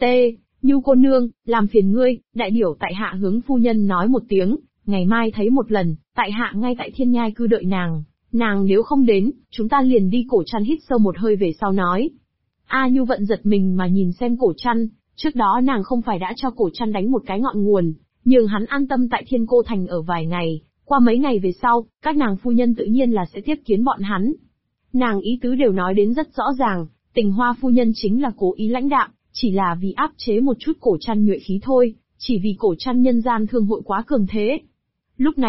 Nhu cô nương, làm phiền ngươi, đại biểu tại hạ hướng phu nhân nói một tiếng, ngày mai thấy một lần, tại hạ ngay tại Thiên Nhai cư đợi nàng nếu không đến, chúng ta liền đi. Cổ Trăn hít sâu một hơi về sau nói. Nhu Vận giật mình mà nhìn xem Cổ Trăn, trước đó nàng không phải đã cho Cổ Trăn đánh một cái ngọn nguồn, nhường hắn an tâm tại Thiên Cô Thành ở vài ngày, qua mấy ngày về sau, các nàng phu nhân tự nhiên là sẽ tiếp kiến bọn hắn. Nàng ý tứ đều nói đến rất rõ ràng, Tình Hoa phu nhân chính là cố ý lãnh đạm, chỉ là vì áp chế một chút Cổ Trăn nhuệ khí thôi, chỉ vì Cổ Trăn nhân gian thương hội quá cường thế. Lúc này